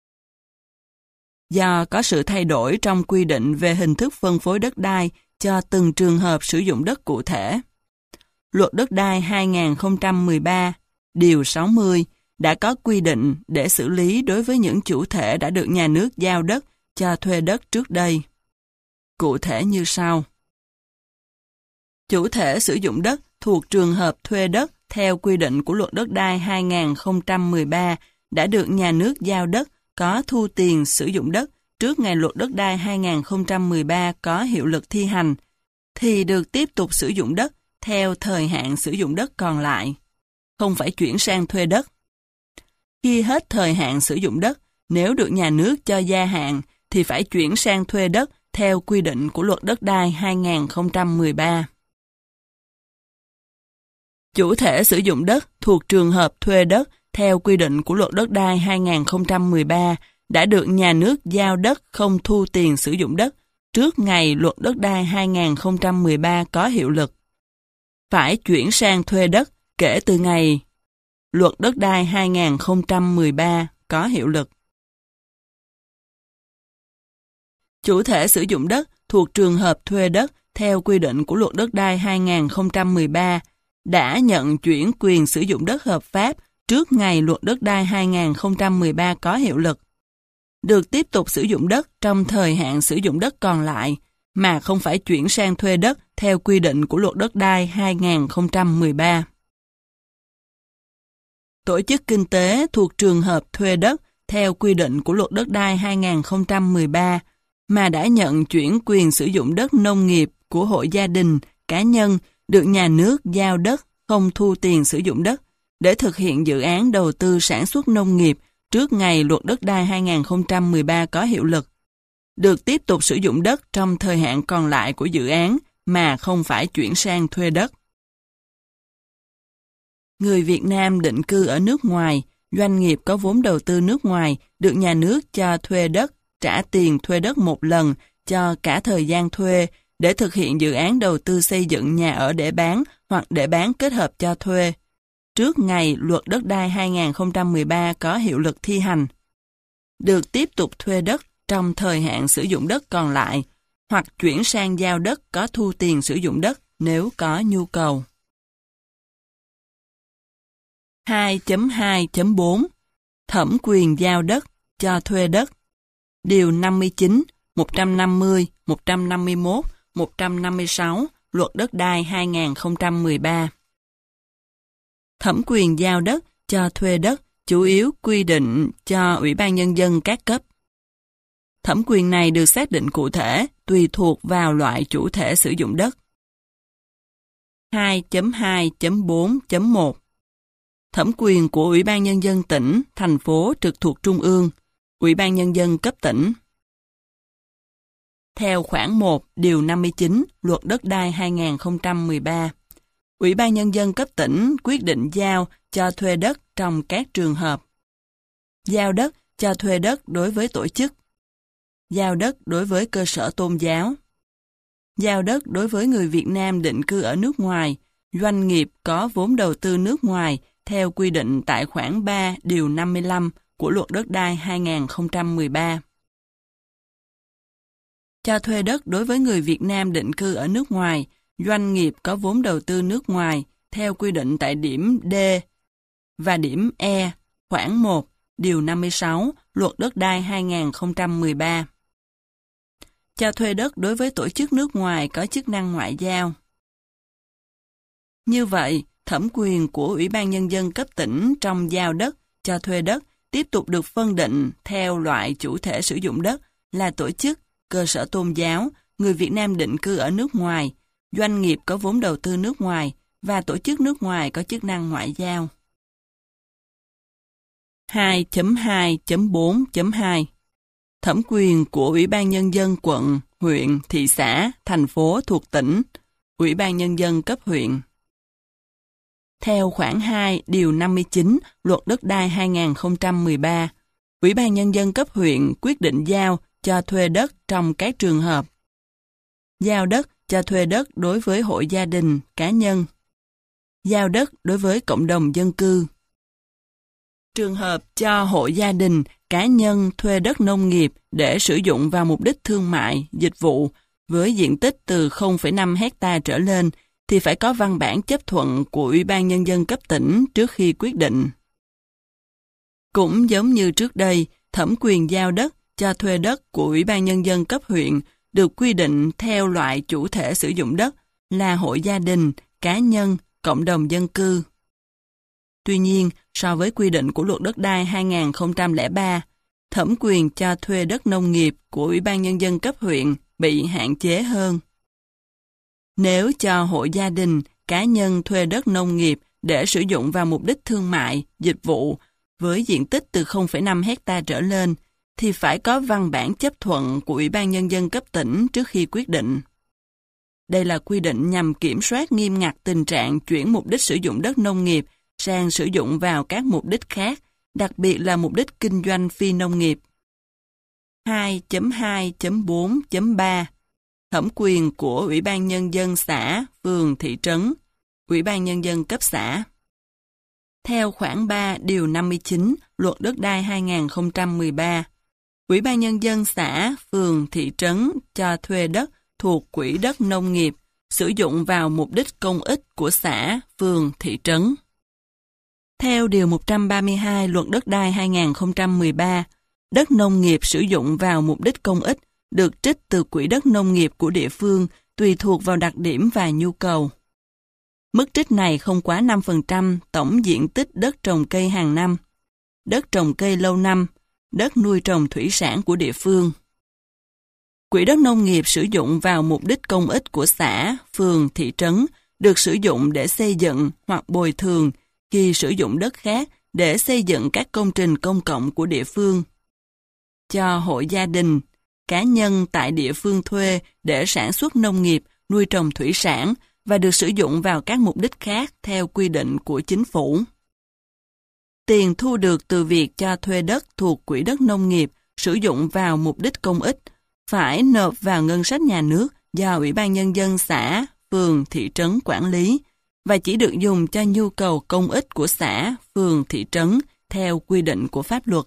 Do có sự thay đổi trong quy định về hình thức phân phối đất đai cho từng trường hợp sử dụng đất cụ thể, Luật Đất đai 2013, Điều 60 đã có quy định để xử lý đối với những chủ thể đã được nhà nước giao đất cho thuê đất trước đây. Cụ thể như sau. Chủ thể sử dụng đất thuộc trường hợp thuê đất theo quy định của Luật Đất đai 2013 đã được nhà nước giao đất có thu tiền sử dụng đất trước ngày Luật Đất đai 2013 có hiệu lực thi hành, thì được tiếp tục sử dụng đất theo thời hạn sử dụng đất còn lại, không phải chuyển sang thuê đất. Khi hết thời hạn sử dụng đất, nếu được nhà nước cho gia hạn thì phải chuyển sang thuê đất theo quy định của Luật Đất đai 2013. Chủ thể sử dụng đất thuộc trường hợp thuê đất theo quy định của Luật Đất đai 2013 đã được nhà nước giao đất không thu tiền sử dụng đất trước ngày Luật Đất đai 2013 có hiệu lực, phải chuyển sang thuê đất kể từ ngày Luật Đất đai 2013 có hiệu lực. Chủ thể sử dụng đất thuộc trường hợp thuê đất theo quy định của Luật Đất đai 2013 đã nhận chuyển quyền sử dụng đất hợp pháp trước ngày Luật Đất đai 2013 có hiệu lực, được tiếp tục sử dụng đất trong thời hạn sử dụng đất còn lại mà không phải chuyển sang thuê đất theo quy định của Luật Đất đai 2013. Tổ chức kinh tế thuộc trường hợp thuê đất theo quy định của Luật Đất đai 2013 mà đã nhận chuyển quyền sử dụng đất nông nghiệp của hộ gia đình, cá nhân được nhà nước giao đất không thu tiền sử dụng đất để thực hiện dự án đầu tư sản xuất nông nghiệp trước ngày Luật Đất đai 2013 có hiệu lực, được tiếp tục sử dụng đất trong thời hạn còn lại của dự án mà không phải chuyển sang thuê đất. Người Việt Nam định cư ở nước ngoài, doanh nghiệp có vốn đầu tư nước ngoài được nhà nước cho thuê đất, trả tiền thuê đất một lần cho cả thời gian thuê để thực hiện dự án đầu tư xây dựng nhà ở để bán hoặc để bán kết hợp cho thuê, trước ngày Luật Đất đai 2013 có hiệu lực thi hành, được tiếp tục thuê đất trong thời hạn sử dụng đất còn lại hoặc chuyển sang giao đất có thu tiền sử dụng đất nếu có nhu cầu. 2.2.4 Thẩm quyền giao đất, cho thuê đất. Điều 59, 150, 151, 156 Luật Đất đai 2013. Thẩm quyền giao đất, cho thuê đất chủ yếu quy định cho Ủy ban Nhân dân các cấp. Thẩm quyền này được xác định cụ thể tùy thuộc vào loại chủ thể sử dụng đất. 2.2.4.1 Thẩm quyền của Ủy ban Nhân dân tỉnh, thành phố trực thuộc Trung ương, Ủy ban Nhân dân cấp tỉnh. Theo khoản 1, điều 59, Luật Đất đai 2013, Ủy ban Nhân dân cấp tỉnh quyết định giao cho thuê đất trong các trường hợp: giao đất cho thuê đất đối với tổ chức, giao đất đối với cơ sở tôn giáo, giao đất đối với người Việt Nam định cư ở nước ngoài, doanh nghiệp có vốn đầu tư nước ngoài theo quy định tại khoản 3 điều 55 của Luật Đất đai 2013. Cho thuê đất đối với người Việt Nam định cư ở nước ngoài, doanh nghiệp có vốn đầu tư nước ngoài theo quy định tại điểm D và điểm E, khoản 1, điều 56, Luật Đất đai 2013. Cho thuê đất đối với tổ chức nước ngoài có chức năng ngoại giao. Như vậy, thẩm quyền của Ủy ban Nhân dân cấp tỉnh trong giao đất, cho thuê đất tiếp tục được phân định theo loại chủ thể sử dụng đất là tổ chức, cơ sở tôn giáo, người Việt Nam định cư ở nước ngoài, doanh nghiệp có vốn đầu tư nước ngoài và tổ chức nước ngoài có chức năng ngoại giao. 2.2.4.2 Thẩm quyền của Ủy ban Nhân dân quận, huyện, thị xã, thành phố thuộc tỉnh, Ủy ban Nhân dân cấp huyện. Theo khoản 2, điều 59, Luật Đất đai 2013, Ủy ban Nhân dân cấp huyện quyết định giao cho thuê đất trong các trường hợp: giao đất cho thuê đất đối với hộ gia đình, cá nhân, giao đất đối với cộng đồng dân cư. Trường hợp cho hộ gia đình, cá nhân thuê đất nông nghiệp để sử dụng vào mục đích thương mại, dịch vụ với diện tích từ 0,5 hectare trở lên thì phải có văn bản chấp thuận của Ủy ban Nhân dân cấp tỉnh trước khi quyết định. Cũng giống như trước đây, thẩm quyền giao đất, cho thuê đất của Ủy ban Nhân dân cấp huyện được quy định theo loại chủ thể sử dụng đất là hộ gia đình, cá nhân, cộng đồng dân cư. Tuy nhiên, so với quy định của Luật Đất đai 2003, thẩm quyền cho thuê đất nông nghiệp của Ủy ban Nhân dân cấp huyện bị hạn chế hơn. Nếu cho hộ gia đình, cá nhân thuê đất nông nghiệp để sử dụng vào mục đích thương mại, dịch vụ với diện tích từ 0,5 hectare trở lên, thì phải có văn bản chấp thuận của Ủy ban Nhân dân cấp tỉnh trước khi quyết định. Đây là quy định nhằm kiểm soát nghiêm ngặt tình trạng chuyển mục đích sử dụng đất nông nghiệp sang sử dụng vào các mục đích khác, đặc biệt là mục đích kinh doanh phi nông nghiệp. 2.2.4.3 Thẩm quyền của Ủy ban Nhân dân xã, phường, thị trấn, Ủy ban Nhân dân cấp xã. Theo khoản 3 điều 59 Luật Đất đai 2013, Ủy ban Nhân dân xã, phường, thị trấn cho thuê đất thuộc Quỹ đất nông nghiệp sử dụng vào mục đích công ích của xã, phường, thị trấn. Theo Điều 132 Luật Đất đai 2013, đất nông nghiệp sử dụng vào mục đích công ích được trích từ Quỹ đất nông nghiệp của địa phương tùy thuộc vào đặc điểm và nhu cầu. Mức trích này không quá 5% tổng diện tích đất trồng cây hàng năm, đất trồng cây lâu năm, đất nuôi trồng thủy sản của địa phương. Quỹ đất nông nghiệp sử dụng vào mục đích công ích của xã, phường, thị trấn được sử dụng để xây dựng hoặc bồi thường khi sử dụng đất khác để xây dựng các công trình công cộng của địa phương. Cho hộ gia đình, cá nhân tại địa phương thuê để sản xuất nông nghiệp, nuôi trồng thủy sản và được sử dụng vào các mục đích khác theo quy định của chính phủ. Tiền thu được từ việc cho thuê đất thuộc Quỹ đất nông nghiệp sử dụng vào mục đích công ích phải nộp vào ngân sách nhà nước do Ủy ban Nhân dân xã, phường, thị trấn quản lý và chỉ được dùng cho nhu cầu công ích của xã, phường, thị trấn theo quy định của pháp luật.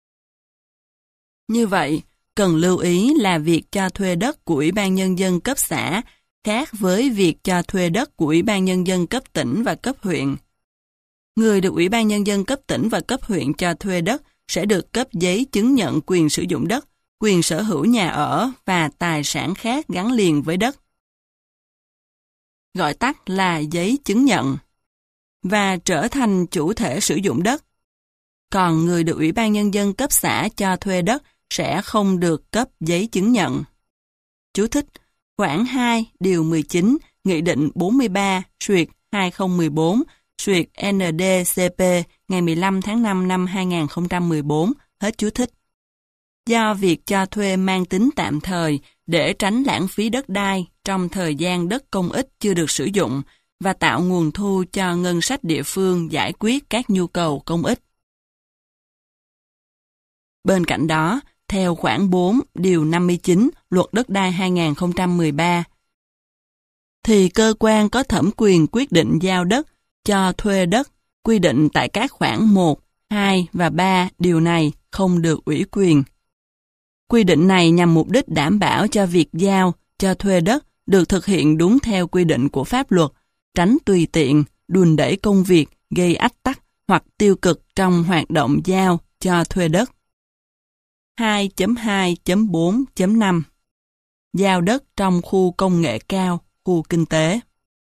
Như vậy, cần lưu ý là việc cho thuê đất của Ủy ban Nhân dân cấp xã khác với việc cho thuê đất của Ủy ban Nhân dân cấp tỉnh và cấp huyện. Người được Ủy ban Nhân dân cấp tỉnh và cấp huyện cho thuê đất sẽ được cấp giấy chứng nhận quyền sử dụng đất, quyền sở hữu nhà ở và tài sản khác gắn liền với đất, gọi tắt là giấy chứng nhận, và trở thành chủ thể sử dụng đất. Còn người được Ủy ban Nhân dân cấp xã cho thuê đất sẽ không được cấp giấy chứng nhận. Chú thích: khoản 2 điều 19 Nghị định 43/2014/ND-CP ngày 15 tháng 5 năm 2014, hết chú thích. Do việc cho thuê mang tính tạm thời để tránh lãng phí đất đai trong thời gian đất công ích chưa được sử dụng và tạo nguồn thu cho ngân sách địa phương giải quyết các nhu cầu công ích. Bên cạnh đó, theo khoản 4 điều 59 Luật Đất đai 2013, thì cơ quan có thẩm quyền quyết định giao đất, cho thuê đất, quy định tại các khoản 1, 2 và 3 điều này không được ủy quyền. Quy định này nhằm mục đích đảm bảo cho việc giao, cho thuê đất được thực hiện đúng theo quy định của pháp luật, tránh tùy tiện, đùn đẩy công việc, gây ách tắc hoặc tiêu cực trong hoạt động giao, cho thuê đất. 2.2.4.5 Giao đất trong khu công nghệ cao, khu kinh tế.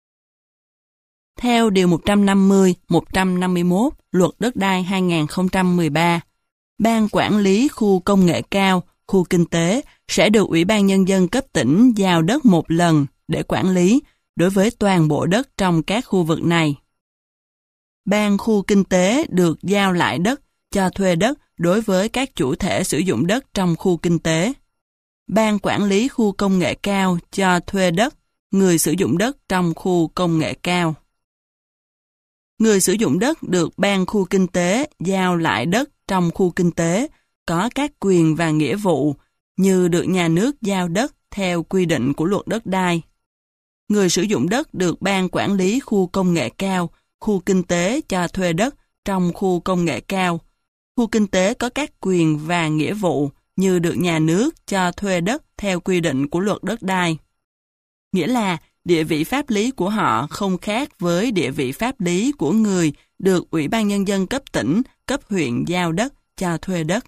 Theo Điều 150-151 Luật Đất đai 2013, Ban quản lý khu công nghệ cao, khu kinh tế sẽ được Ủy ban Nhân dân cấp tỉnh giao đất một lần để quản lý đối với toàn bộ đất trong các khu vực này. Ban khu kinh tế được giao lại đất, cho thuê đất đối với các chủ thể sử dụng đất trong khu kinh tế. Ban quản lý khu công nghệ cao cho thuê đất, người sử dụng đất trong khu công nghệ cao. Người sử dụng đất được ban khu kinh tế giao lại đất trong khu kinh tế có các quyền và nghĩa vụ như được nhà nước giao đất theo quy định của Luật Đất đai. Người sử dụng đất được ban quản lý khu công nghệ cao, khu kinh tế cho thuê đất trong khu công nghệ cao. Khu kinh tế có các quyền và nghĩa vụ như được nhà nước cho thuê đất theo quy định của Luật Đất đai. Nghĩa là địa vị pháp lý của họ không khác với địa vị pháp lý của người được Ủy ban Nhân dân cấp tỉnh, cấp huyện giao đất, cho thuê đất.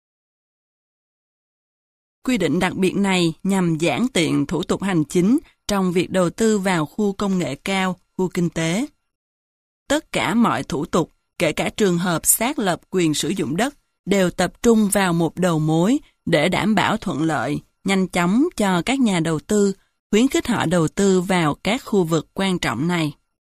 Quy định đặc biệt này nhằm giãn tiện thủ tục hành chính trong việc đầu tư vào khu công nghệ cao, khu kinh tế. Tất cả mọi thủ tục, kể cả trường hợp xác lập quyền sử dụng đất, đều tập trung vào một đầu mối để đảm bảo thuận lợi, nhanh chóng cho các nhà đầu tư, khuyến khích họ đầu tư vào các khu vực quan trọng này.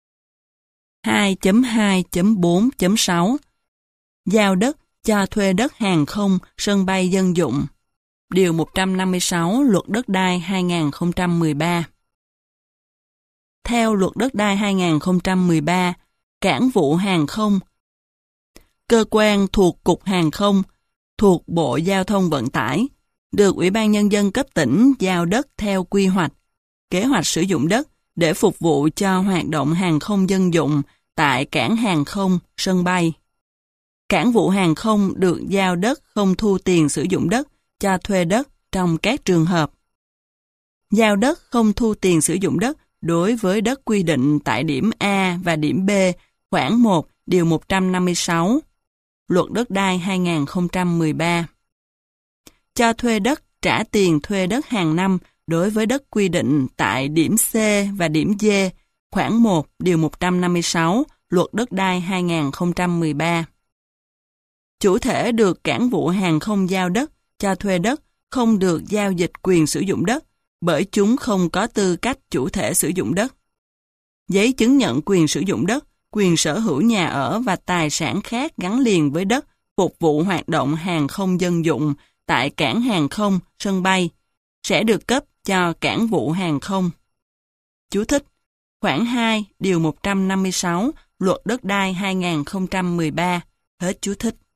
2.2.4.6 Giao đất, cho thuê đất hàng không, sân bay dân dụng. Điều 156 Luật Đất đai 2013. Theo Luật Đất đai 2013, Cảng vụ hàng không. Cơ quan thuộc Cục Hàng không, thuộc Bộ Giao thông Vận tải, được Ủy ban Nhân dân cấp tỉnh giao đất theo quy hoạch, kế hoạch sử dụng đất để phục vụ cho hoạt động hàng không dân dụng tại cảng hàng không, sân bay. Cảng vụ hàng không được giao đất không thu tiền sử dụng đất, cho thuê đất trong các trường hợp. Giao đất không thu tiền sử dụng đất đối với đất quy định tại điểm A và điểm B, khoản 1, điều 156, Luật Đất đai 2013. Cho thuê đất trả tiền thuê đất hàng năm đối với đất quy định tại điểm C và điểm D, khoản 1, điều 156, Luật Đất đai 2013. Chủ thể được cảng vụ hàng không giao đất, cho thuê đất, không được giao dịch quyền sử dụng đất, bởi chúng không có tư cách chủ thể sử dụng đất. Giấy chứng nhận quyền sử dụng đất, quyền sở hữu nhà ở và tài sản khác gắn liền với đất, phục vụ hoạt động hàng không dân dụng tại cảng hàng không, sân bay, sẽ được cấp cho cảng vụ hàng không. Chú thích: khoản 2, điều 156, Luật Đất đai 2013, hết chú thích.